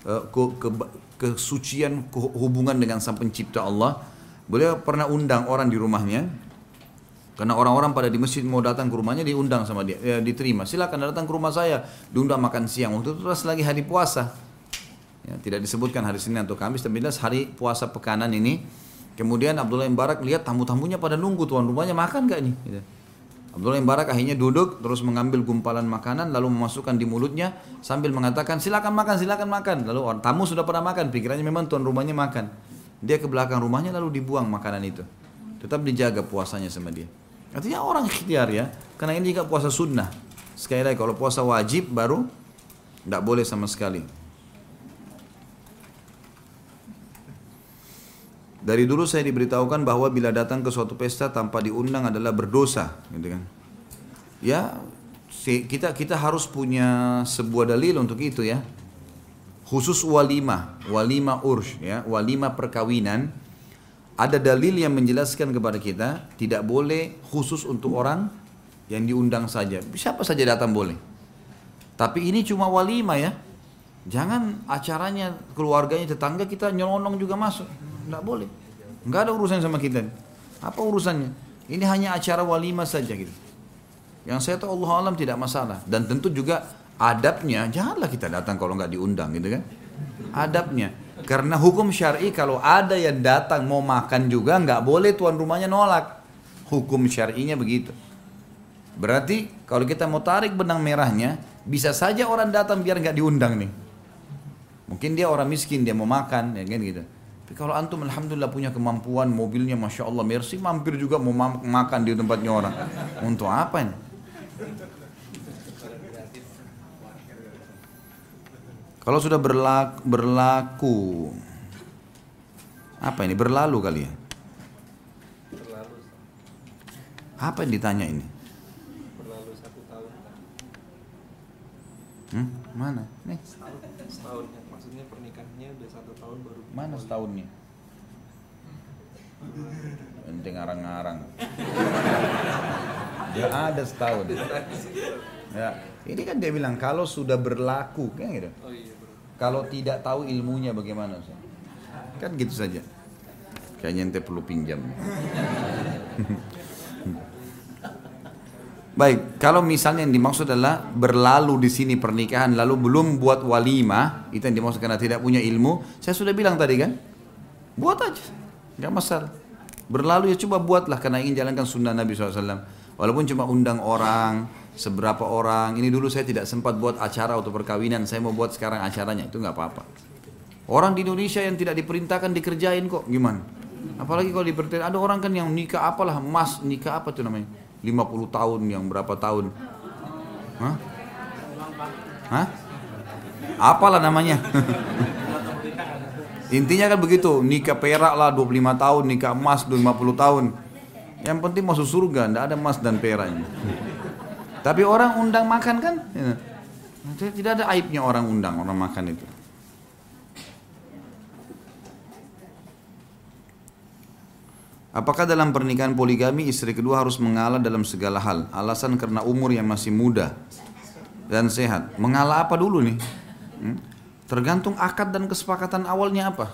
kesucian hubungan dengan sang pencipta Allah. Beliau pernah undang orang di rumahnya, karena orang-orang pada di masjid mau datang ke rumahnya, diundang sama dia, diterima. Silakan datang ke rumah saya, diundang makan siang. Waktu itu terus lagi hari puasa. Ya, tidak disebutkan hari Senin atau Kamis, tapi jelas hari puasa pekanan ini. Kemudian Abdullah bin Barak lihat tamu-tamunya pada nunggu tuan rumahnya makan gak nih? Gitu. Abdullah bin Barak akhirnya duduk, terus mengambil gumpalan makanan, lalu memasukkan di mulutnya sambil mengatakan silakan makan, silakan makan. Lalu orang tamu sudah pada makan, pikirannya memang tuan rumahnya makan. Dia ke belakang rumahnya lalu dibuang makanan itu. Tetap dijaga puasanya sama dia. Artinya orang ikhtiar ya, karena ini juga puasa sunnah. Sekali lagi kalau puasa wajib baru tidak boleh sama sekali. Dari dulu saya diberitahukan bahwa bila datang ke suatu pesta tanpa diundang adalah berdosa, gitu kan? Ya, kita harus punya sebuah dalil untuk itu ya. Khusus walimah ursh ya, walimah perkawinan. Ada dalil yang menjelaskan kepada kita tidak boleh khusus untuk orang yang diundang saja. Siapa saja datang boleh. Tapi ini cuma walimah ya. Jangan acaranya keluarganya tetangga kita nyelonong juga masuk. Tidak boleh. Enggak ada urusan sama kita. Apa urusannya? Ini hanya acara walimah saja gitu. Yang saya tahu Allah alam tidak masalah. Dan tentu juga adabnya janganlah kita datang kalau nggak diundang gitu kan. Adabnya. Karena hukum syar'i kalau ada yang datang mau makan juga nggak boleh tuan rumahnya nolak. Hukum syar'inya begitu. Berarti kalau kita mau tarik benang merahnya, bisa saja orang datang biar nggak diundang nih. Mungkin dia orang miskin, dia mau makan, ya kan gitu. Tapi kalau antum alhamdulillah punya kemampuan, mobilnya masya Allah mercy, mampir juga mau makan di tempatnya orang. Untuk apa ini? Kalau sudah berlaku, apa ini? Berlalu kali ya? Berlalu. Apa yang ditanya ini? Berlalu 1 tahun. Mana? Nih. Setahun. Maksudnya pernikahannya udah 1 tahun baru. Mana setahunnya? Ente ngarang-ngarang. Dia ada setahun. Ya, ini kan dia bilang kalau sudah berlaku, kan gitu. Oh iya bro. Kalau tidak tahu ilmunya bagaimana? Kan gitu saja. Kayaknya ente perlu pinjam. Baik, kalau misalnya yang dimaksud adalah berlalu di sini pernikahan lalu belum buat walimah, itu yang dimaksud karena tidak punya ilmu. Saya sudah bilang tadi kan, buat aja, nggak masalah. Berlalu ya coba buatlah karena ingin jalankan sunnah Nabi SAW. Walaupun cuma undang orang, seberapa orang. Ini dulu saya tidak sempat buat acara untuk perkawinan, saya mau buat sekarang acaranya, itu nggak apa-apa. Orang di Indonesia yang tidak diperintahkan dikerjain kok, gimana? Apalagi kalau diperintahkan, ada orang kan yang nikah apalah, mas nikah apa tuh namanya? 50 tahun, yang berapa tahun? Hah? Hah? Apalah namanya? Intinya kan begitu, nikah perak lah 25 tahun, nikah emas 50 tahun. Yang penting masuk surga, tidak ada emas dan peraknya. Tapi orang undang makan kan? Ya. Tidak ada aibnya orang undang, orang makan itu. Apakah dalam pernikahan poligami istri kedua harus mengalah dalam segala hal? Alasan karena umur yang masih muda dan sehat. Mengalah apa dulu nih? Tergantung akad dan kesepakatan awalnya apa.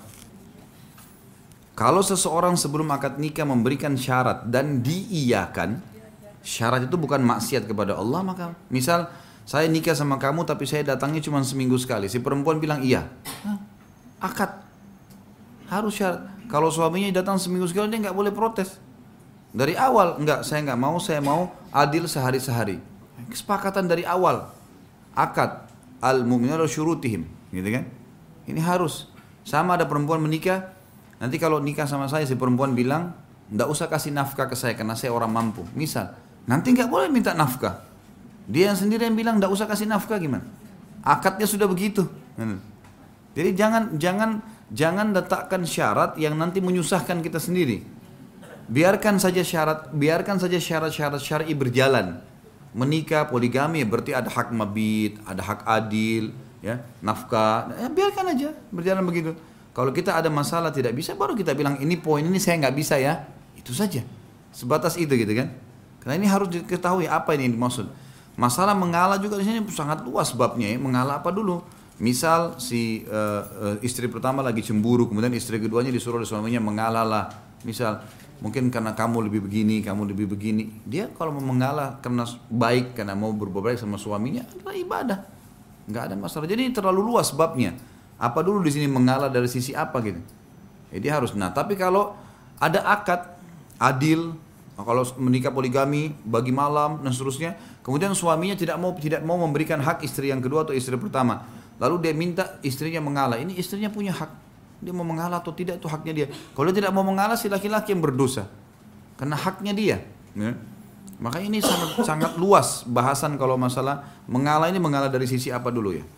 Kalau seseorang sebelum akad nikah memberikan syarat dan diiyakan, syarat itu bukan maksiat kepada Allah, maka misal saya nikah sama kamu tapi saya datangnya cuma seminggu sekali. Si perempuan bilang iya. Akad. Harus syarat. Kalau suaminya datang seminggu sekali dia nggak boleh protes. Dari awal enggak, saya nggak mau, saya mau adil sehari-sehari. Kesepakatan dari awal. Akad al-mu'minuna ala syurutihim, gitu kan? Ini harus. Sama ada perempuan menikah, nanti kalau nikah sama saya si perempuan bilang, enggak usah kasih nafkah ke saya karena saya orang mampu. Misal, nanti nggak boleh minta nafkah. Dia yang sendiri yang bilang enggak usah kasih nafkah, gimana? Akadnya sudah begitu. Jadi jangan letakkan syarat yang nanti menyusahkan kita sendiri. Biarkan saja syarat-syarat syar'i berjalan. Menikah, poligami berarti ada hak mabit, ada hak adil, ya, nafkah. Ya, biarkan aja berjalan begitu. Kalau kita ada masalah tidak bisa, baru kita bilang ini poin ini saya nggak bisa ya. Itu saja. Sebatas itu gitu kan. Karena ini harus diketahui apa ini yang dimaksud. Masalah mengalah juga di sini sangat luas babnya ya. Mengalah apa dulu? Misal si istri pertama lagi cemburu, kemudian istri keduanya disuruh oleh suaminya mengalah lah. Misal mungkin karena kamu lebih begini, kamu lebih begini. Dia kalau mau mengalah karena baik, karena mau berbuat baik sama suaminya, adalah ibadah. Nggak ada masalah. Jadi terlalu luas babnya. Apa dulu di sini mengalah dari sisi apa gitu? Jadi harus. Nah, tapi kalau ada akad adil, kalau menikah poligami, bagi malam dan seterusnya, kemudian suaminya tidak mau memberikan hak istri yang kedua atau istri pertama, lalu dia minta istrinya mengalah. Ini istrinya punya hak, dia mau mengalah atau tidak itu haknya dia. Kalau dia tidak mau mengalah, si laki-laki yang berdosa, karena haknya dia. Ya. Maka ini sangat luas bahasan kalau masalah mengalah ini, mengalah dari sisi apa dulu ya.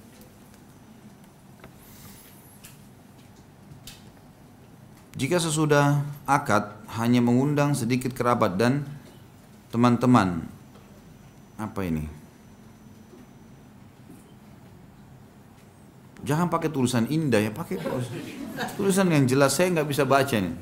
Jika sesudah akad hanya mengundang sedikit kerabat dan teman-teman, apa ini? Jangan pakai tulisan indah ya, pakai tulisan yang jelas, saya nggak bisa baca nih.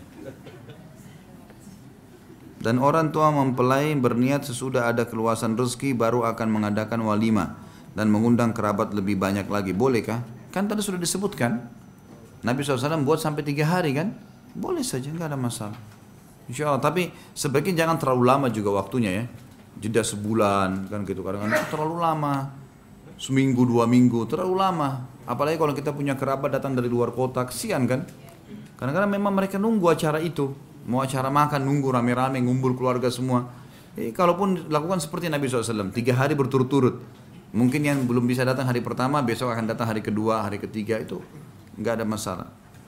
Dan orang tua mempelai berniat sesudah ada keluasan rezeki baru akan mengadakan walimah dan mengundang kerabat lebih banyak lagi, bolehkah? Kan tadi sudah disebutkan, Nabi SAW buat sampai 3 hari kan? Boleh saja, nggak ada masalah. Insya Allah, tapi sebaiknya jangan terlalu lama juga waktunya ya. Jeda sebulan kan gitu, kadang-kadang terlalu lama. Seminggu, 2 minggu, terlalu lama. Apalagi kalau kita punya kerabat datang dari luar kota, kesian kan? Kadang-kadang memang mereka nunggu acara itu. Mau acara makan, nunggu rame-rame, ngumpul keluarga semua. Kalaupun lakukan seperti Nabi SAW, 3 hari berturut-turut. Mungkin yang belum bisa datang hari pertama, besok akan datang hari kedua, hari ketiga, itu nggak ada masalah.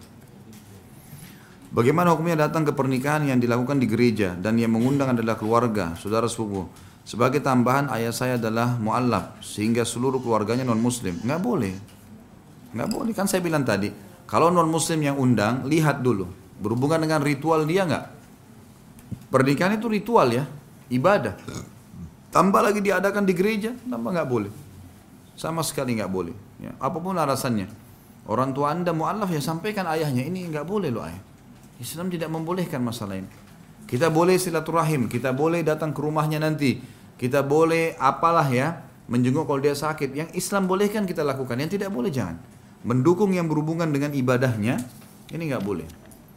Bagaimana hukumnya datang ke pernikahan yang dilakukan di gereja dan yang mengundang adalah keluarga, saudara sepupu? Sebagai tambahan, ayah saya adalah mu'allaf sehingga seluruh keluarganya non muslim. Nggak boleh. Nggak boleh, kan saya bilang tadi, kalau non muslim yang undang, lihat dulu berhubungan dengan ritual dia nggak. Pernikahan itu ritual ya, ibadah. Tambah lagi diadakan di gereja, tambah nggak boleh. Sama sekali nggak boleh ya, apapun alasannya. Orang tua anda mu'allaf ya, sampaikan ayahnya, ini nggak boleh loh ayah. Islam tidak membolehkan masalah ini. Kita boleh silaturahim, kita boleh datang ke rumahnya nanti, kita boleh apalah ya, menjenguk kalau dia sakit. Yang Islam bolehkan kita lakukan, yang tidak boleh jangan. Mendukung yang berhubungan dengan ibadahnya, ini nggak boleh.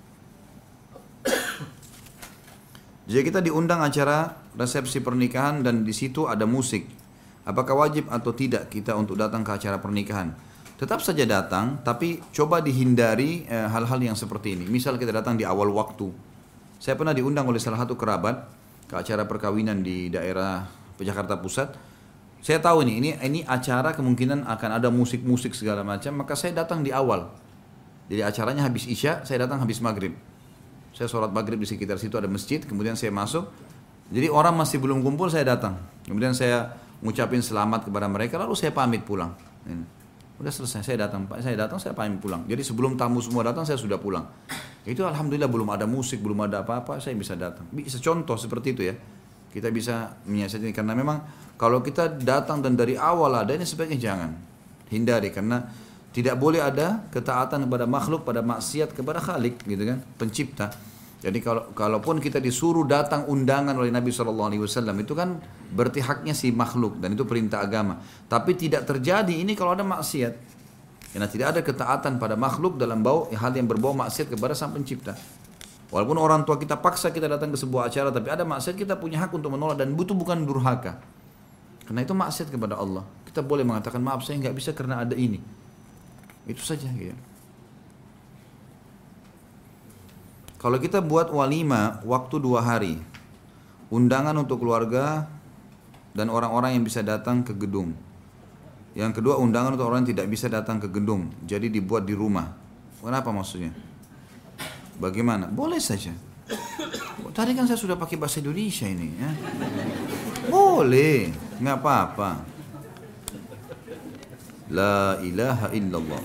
Jika kita diundang acara resepsi pernikahan dan di situ ada musik, apakah wajib atau tidak kita untuk datang ke acara pernikahan? Tetap saja datang, tapi coba dihindari hal-hal yang seperti ini. Misal kita datang di awal waktu. Saya pernah diundang oleh salah satu kerabat ke acara perkawinan di daerah Jakarta Pusat. Saya tahu ini acara kemungkinan akan ada musik-musik segala macam, maka saya datang di awal. Jadi acaranya habis Isya, saya datang habis Maghrib. Saya sholat Maghrib di sekitar situ ada masjid, kemudian saya masuk. Jadi orang masih belum kumpul, saya datang. Kemudian saya ngucapin selamat kepada mereka, lalu saya pamit pulang. Udah selesai, saya datang, saya pamit pulang. Jadi sebelum tamu semua datang, saya sudah pulang. Itu alhamdulillah belum ada musik, belum ada apa-apa, saya bisa datang. Bisa contoh seperti itu ya. Kita bisa menyiasati, karena memang kalau kita datang dan dari awal ada, ini sebaiknya jangan. Hindari, karena tidak boleh ada ketaatan kepada makhluk, pada maksiat kepada Khalik, gitu kan, pencipta. Jadi kalaupun kita disuruh datang undangan oleh Nabi SAW, itu kan berarti haknya si makhluk dan itu perintah agama. Tapi tidak terjadi ini kalau ada maksiat. Karena tidak ada ketaatan pada makhluk dalam hal yang berbau maksiat kepada sang pencipta. Walaupun orang tua kita paksa kita datang ke sebuah acara, tapi ada maksiat, kita punya hak untuk menolak dan itu bukan durhaka. Karena itu maksiat kepada Allah. Kita boleh mengatakan maaf saya nggak bisa karena ada ini. Itu saja gitu. Kalau kita buat walimah waktu 2 hari, undangan untuk keluarga dan orang-orang yang bisa datang ke gedung. Yang kedua, undangan untuk orang yang tidak bisa datang ke gedung, jadi dibuat di rumah. Kenapa maksudnya? Bagaimana? Boleh saja. Tadi kan saya sudah pakai bahasa Indonesia ini ya. Boleh, nggak apa-apa. La ilaha illallah.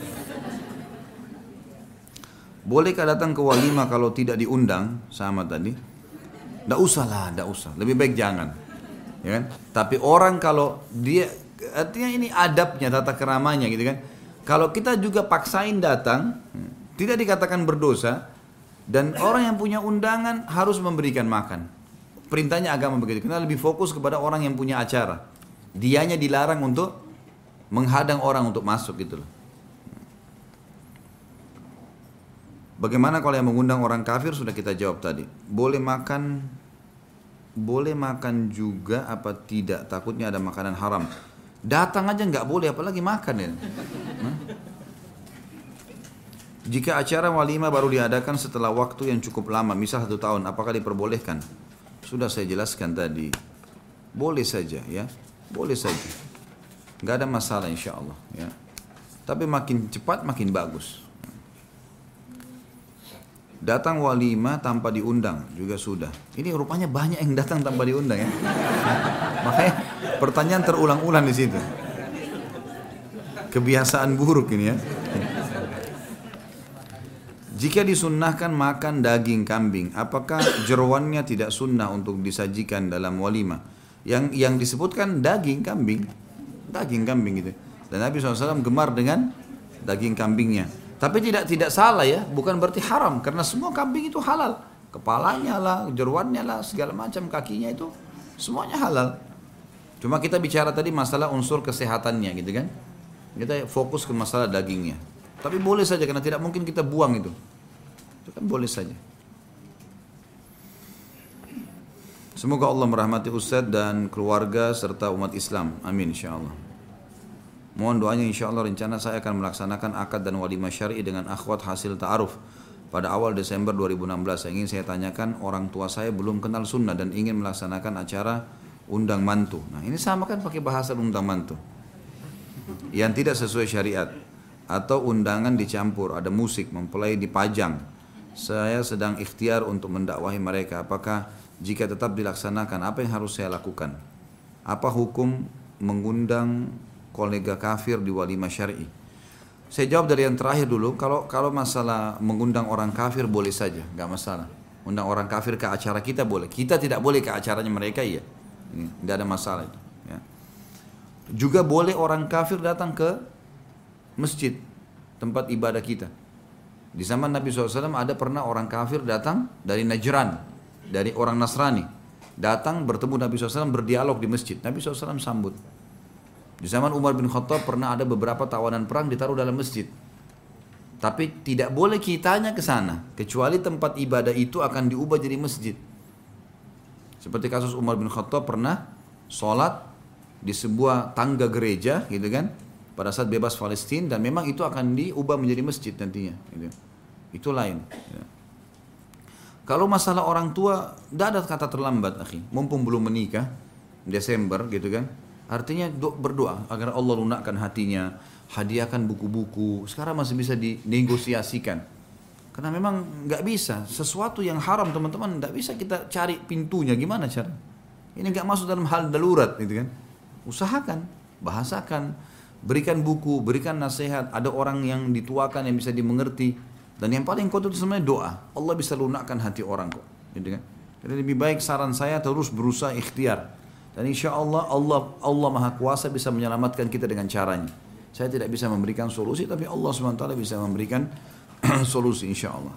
Bolehkah datang ke walimah kalau tidak diundang? Sama tadi. Nggak usah lah, nggak usah. Lebih baik jangan. Ya kan? Tapi orang kalau dia, artinya ini adabnya, tata keramanya gitu kan. Kalau kita juga paksain datang, tidak dikatakan berdosa. Dan orang yang punya undangan harus memberikan makan. Perintahnya agama begitu. Kita lebih fokus kepada orang yang punya acara. Dianya dilarang untuk menghadang orang untuk masuk gitu loh. Bagaimana kalau yang mengundang orang kafir? Sudah kita jawab tadi. Boleh makan juga apa tidak? Takutnya ada makanan haram. Datang aja nggak boleh, apalagi makan ya. Hah? Jika acara walimah baru diadakan setelah waktu yang cukup lama, misal 1 tahun, apakah diperbolehkan? Sudah saya jelaskan tadi. Boleh saja ya, boleh saja. Nggak ada masalah insya Allah ya. Tapi makin cepat makin bagus. Datang walimah tanpa diundang juga sudah. Ini rupanya banyak yang datang tanpa diundang ya. Makanya pertanyaan terulang-ulang di situ. Kebiasaan buruk ini ya. Jika disunnahkan makan daging kambing, apakah jeroannya tidak sunnah untuk disajikan dalam walimah? Yang disebutkan daging kambing gitu. Dan Nabi SAW gemar dengan daging kambingnya. Tapi tidak salah ya, bukan berarti haram karena semua kambing itu halal. Kepalanya lah, jeroannya lah, segala macam kakinya itu semuanya halal. Cuma kita bicara tadi masalah unsur kesehatannya gitu kan. Kita fokus ke masalah dagingnya. Tapi boleh saja karena tidak mungkin kita buang itu. Itu kan boleh saja. Semoga Allah merahmati Ustadz dan keluarga serta umat Islam. Amin insyaallah. Mohon doanya insyaallah rencana saya akan melaksanakan akad dan walimah syar'i dengan akhwat hasil ta'aruf pada awal Desember 2016. Yang ingin saya tanyakan, orang tua saya belum kenal sunnah dan ingin melaksanakan acara undang mantu. Nah ini sama kan pakai bahasa undang mantu yang tidak sesuai syariat, atau undangan dicampur, ada musik, mempelai dipajang. Saya sedang ikhtiar untuk mendakwahi mereka. Apakah jika tetap dilaksanakan, apa yang harus saya lakukan? Apa hukum mengundang kolega kafir di walimah syar'i? Saya jawab dari yang terakhir dulu. Kalau masalah mengundang orang kafir boleh saja, nggak masalah. Undang orang kafir ke acara kita boleh. Kita tidak boleh ke acaranya mereka, iya. Tidak ada masalah itu. Ya. Juga boleh orang kafir datang ke masjid, tempat ibadah kita. Di zaman Nabi SAW ada pernah orang kafir datang dari Najran, dari orang Nasrani. Datang bertemu Nabi SAW, berdialog di masjid. Nabi SAW sambut. Di zaman Umar bin Khattab pernah ada beberapa tawanan perang ditaruh dalam masjid. Tapi tidak boleh kitanya ke sana, kecuali tempat ibadah itu akan diubah jadi masjid. Seperti kasus Umar bin Khattab pernah sholat di sebuah tangga gereja, gitu kan, pada saat bebas Palestina, dan memang itu akan diubah menjadi masjid nantinya. Gitu. Itu lain. Ya. Kalau masalah orang tua, tidak ada kata terlambat, akhi. Mumpung belum menikah, Desember, gitu kan. Artinya berdoa agar Allah lunakkan hatinya, hadiahkan buku-buku. Sekarang masih bisa dinegosiasikan. Karena memang nggak bisa sesuatu yang haram, teman-teman, nggak bisa kita cari pintunya. Gimana cara? Ini nggak masuk dalam hal darurat, gitu kan? Usahakan, bahasakan, berikan buku, berikan nasihat. Ada orang yang dituakan yang bisa dimengerti. Dan yang paling kuat itu sebenarnya doa. Allah bisa lunakkan hati orang kok, gitu kan? Jadi lebih baik saran saya terus berusaha ikhtiar. Dan insya Allah, Allah Maha Kuasa bisa menyelamatkan kita dengan caranya. Saya tidak bisa memberikan solusi, tapi Allah SWT bisa memberikan solusi insya Allah.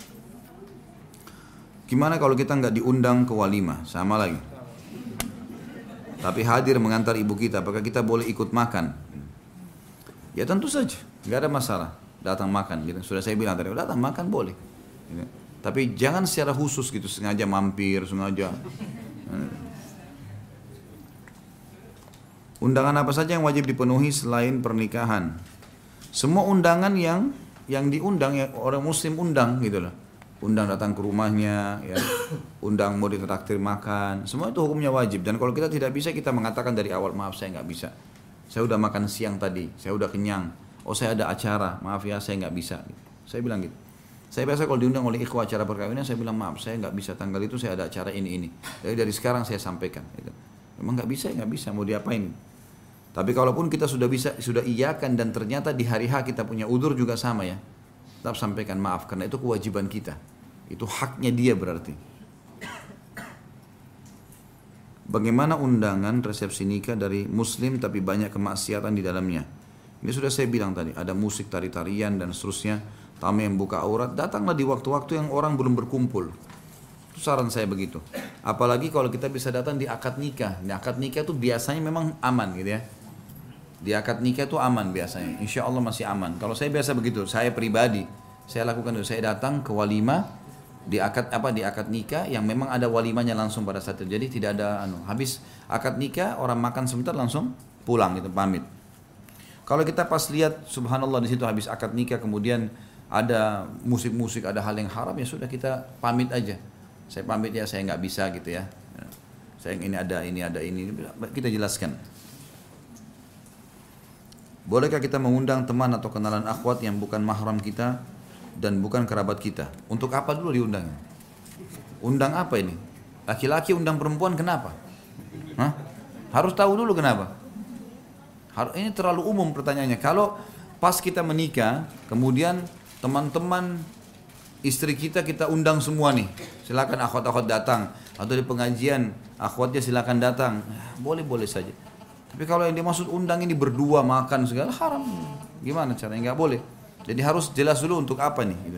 Gimana kalau kita nggak diundang ke walimah? Sama lagi. Tapi hadir mengantar ibu kita, apakah kita boleh ikut makan? Ya tentu saja, nggak ada masalah. Datang makan, gitu. Sudah saya bilang tadi, datang makan boleh. Gitu. Tapi jangan secara khusus gitu, sengaja mampir, sengaja. Undangan apa saja yang wajib dipenuhi selain pernikahan? Semua undangan yang diundang, yang orang muslim undang gitu loh. Undang datang ke rumahnya, ya. Undang mau ditraktir makan, semua itu hukumnya wajib. Dan kalau kita tidak bisa, kita mengatakan dari awal, maaf saya nggak bisa. Saya udah makan siang tadi, saya udah kenyang. Oh saya ada acara, maaf ya saya nggak bisa. Saya bilang gitu. Saya biasa kalau diundang oleh ikhwah acara perkawinan, saya bilang maaf saya nggak bisa, tanggal itu saya ada acara ini. Jadi dari sekarang saya sampaikan. Gitu. Memang nggak bisa, nggak bisa, mau diapain? Tapi kalaupun kita sudah bisa, sudah iyakan dan ternyata di hari H kita punya udzur juga sama ya. Tetap sampaikan maaf karena itu kewajiban kita. Itu haknya dia berarti. Bagaimana undangan resepsi nikah dari muslim tapi banyak kemaksiatan di dalamnya? Ini sudah saya bilang tadi, ada musik, tari-tarian dan seterusnya. Tamu yang buka aurat, datanglah di waktu-waktu yang orang belum berkumpul. Itu saran saya begitu. Apalagi kalau kita bisa datang di akad nikah. Di akad nikah itu biasanya memang aman gitu ya. Di akad nikah itu aman biasanya, insya Allah masih aman. Kalau saya biasa begitu, saya pribadi, Saya lakukan itu, saya datang ke walimah di akad nikah yang memang ada walimahnya langsung pada saat itu. Jadi tidak ada habis akad nikah orang makan sebentar langsung pulang gitu, pamit. Kalau kita pas lihat subhanallah di situ habis akad nikah kemudian ada musik-musik, ada hal yang haram, ya sudah kita pamit aja. Saya pamit ya, saya nggak bisa gitu ya. Saya ini ada ini, kita jelaskan. Bolehkah kita mengundang teman atau kenalan akhwat yang bukan mahram kita dan bukan kerabat kita? Untuk apa dulu diundang? Undang apa ini? Laki-laki undang perempuan kenapa? Hah? Harus tahu dulu kenapa. Ini terlalu umum pertanyaannya. Kalau pas kita menikah, kemudian teman-teman istri kita undang semua nih. Silakan akhwat-akhwat datang. Atau di pengajian akhwatnya silakan datang. Boleh-boleh saja. Tapi kalau yang dimaksud undang ini berdua makan segala haram. Gimana caranya? Nggak boleh. Jadi harus jelas dulu untuk apa nih. Gitu.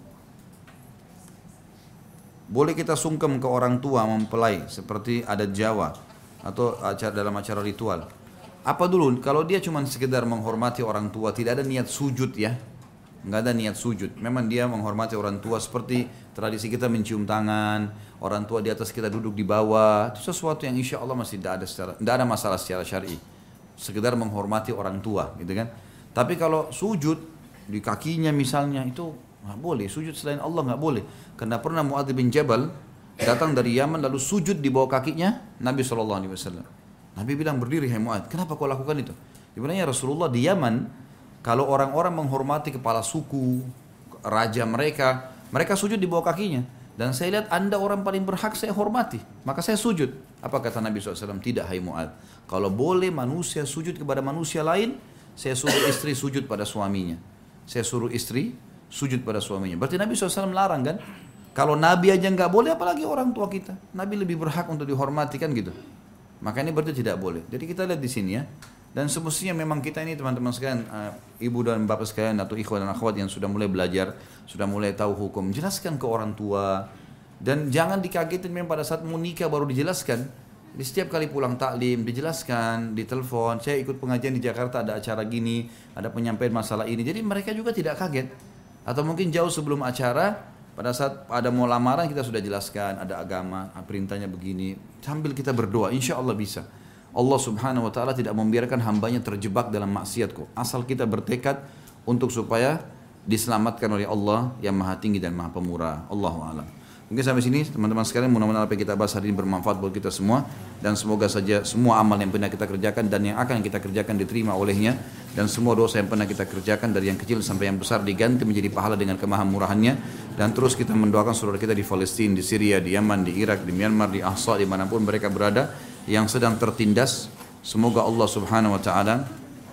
Boleh kita sungkem ke orang tua mempelai seperti adat Jawa atau dalam acara ritual. Apa dulu? Kalau dia cuma sekedar menghormati orang tua, tidak ada niat sujud ya. Nggak ada niat sujud. Memang dia menghormati orang tua seperti tradisi kita mencium tangan, orang tua di atas kita duduk di bawah. Itu sesuatu yang insya Allah masih tidak ada masalah secara syar'i. Sekedar menghormati orang tua, gitu kan. Tapi kalau sujud di kakinya misalnya itu nggak boleh. Sujud selain Allah nggak boleh. Karena pernah Muadz bin Jabal datang dari Yaman lalu sujud di bawah kakinya Nabi SAW. Nabi bilang, berdiri hai Muadz. Kenapa kau lakukan itu? Dia bilang, ya Rasulullah, di Yaman kalau orang-orang menghormati kepala suku, raja mereka sujud di bawah kakinya. Dan saya lihat anda orang paling berhak saya hormati. Maka saya sujud. Apa kata Nabi SAW? Tidak hai Muadz. Kalau boleh manusia sujud kepada manusia lain, saya suruh istri sujud pada suaminya. Saya suruh istri sujud pada suaminya. Berarti Nabi SAW melarang kan? Kalau Nabi aja nggak boleh, apalagi orang tua kita. Nabi lebih berhak untuk dihormati kan gitu. Maka ini berarti tidak boleh. Jadi kita lihat di sini ya. Dan semestinya memang kita ini teman-teman sekalian, ibu dan bapak sekalian atau ikhwan dan akhwat yang sudah mulai belajar, sudah mulai tahu hukum, jelaskan ke orang tua. Dan jangan dikagetin memang pada saat mau nikah baru dijelaskan. Di setiap kali pulang taklim dijelaskan, ditelepon, saya ikut pengajian di Jakarta ada acara gini, ada penyampaian masalah ini. Jadi mereka juga tidak kaget. Atau mungkin jauh sebelum acara, pada saat ada mau lamaran kita sudah jelaskan, ada agama, perintahnya begini. Sambil kita berdoa, insya Allah bisa. Allah subhanahu wa ta'ala tidak membiarkan hambanya terjebak dalam maksiat kok. Asal kita bertekad untuk supaya diselamatkan oleh Allah yang maha tinggi dan maha pemurah. Allahu a'lam. Mungkin sampai sini teman-teman sekalian, mudah-mudahan apa yang kita bahas hari ini bermanfaat buat kita semua. Dan semoga saja semua amal yang pernah kita kerjakan dan yang akan kita kerjakan diterima olehnya. Dan semua dosa yang pernah kita kerjakan dari yang kecil sampai yang besar diganti menjadi pahala dengan kemahamurahannya. Dan terus kita mendoakan saudara kita di Palestina, di Syria, di Yaman, di Irak, di Myanmar, di Ahsa, dimanapun mereka berada yang sedang tertindas. Semoga Allah subhanahu wa ta'ala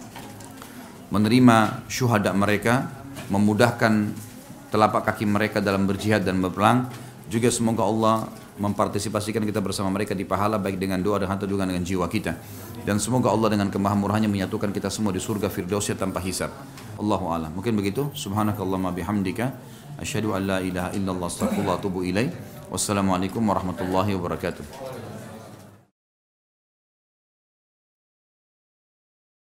menerima syuhada mereka, memudahkan telapak kaki mereka dalam berjihad dan berperang. Juga semoga Allah mempartisipasikan kita bersama mereka di pahala baik dengan doa dan harta juga dengan jiwa kita. Dan semoga Allah dengan kemahamurahannya menyatukan kita semua di surga firdausnya tanpa hisab. Allahu a'lam. Mungkin begitu. Subhanakallahumma bihamdika asyhadu an la ilaha illallah astaghfirullah wa atubu ilaih. Wassalamualaikum warahmatullahi wabarakatuh.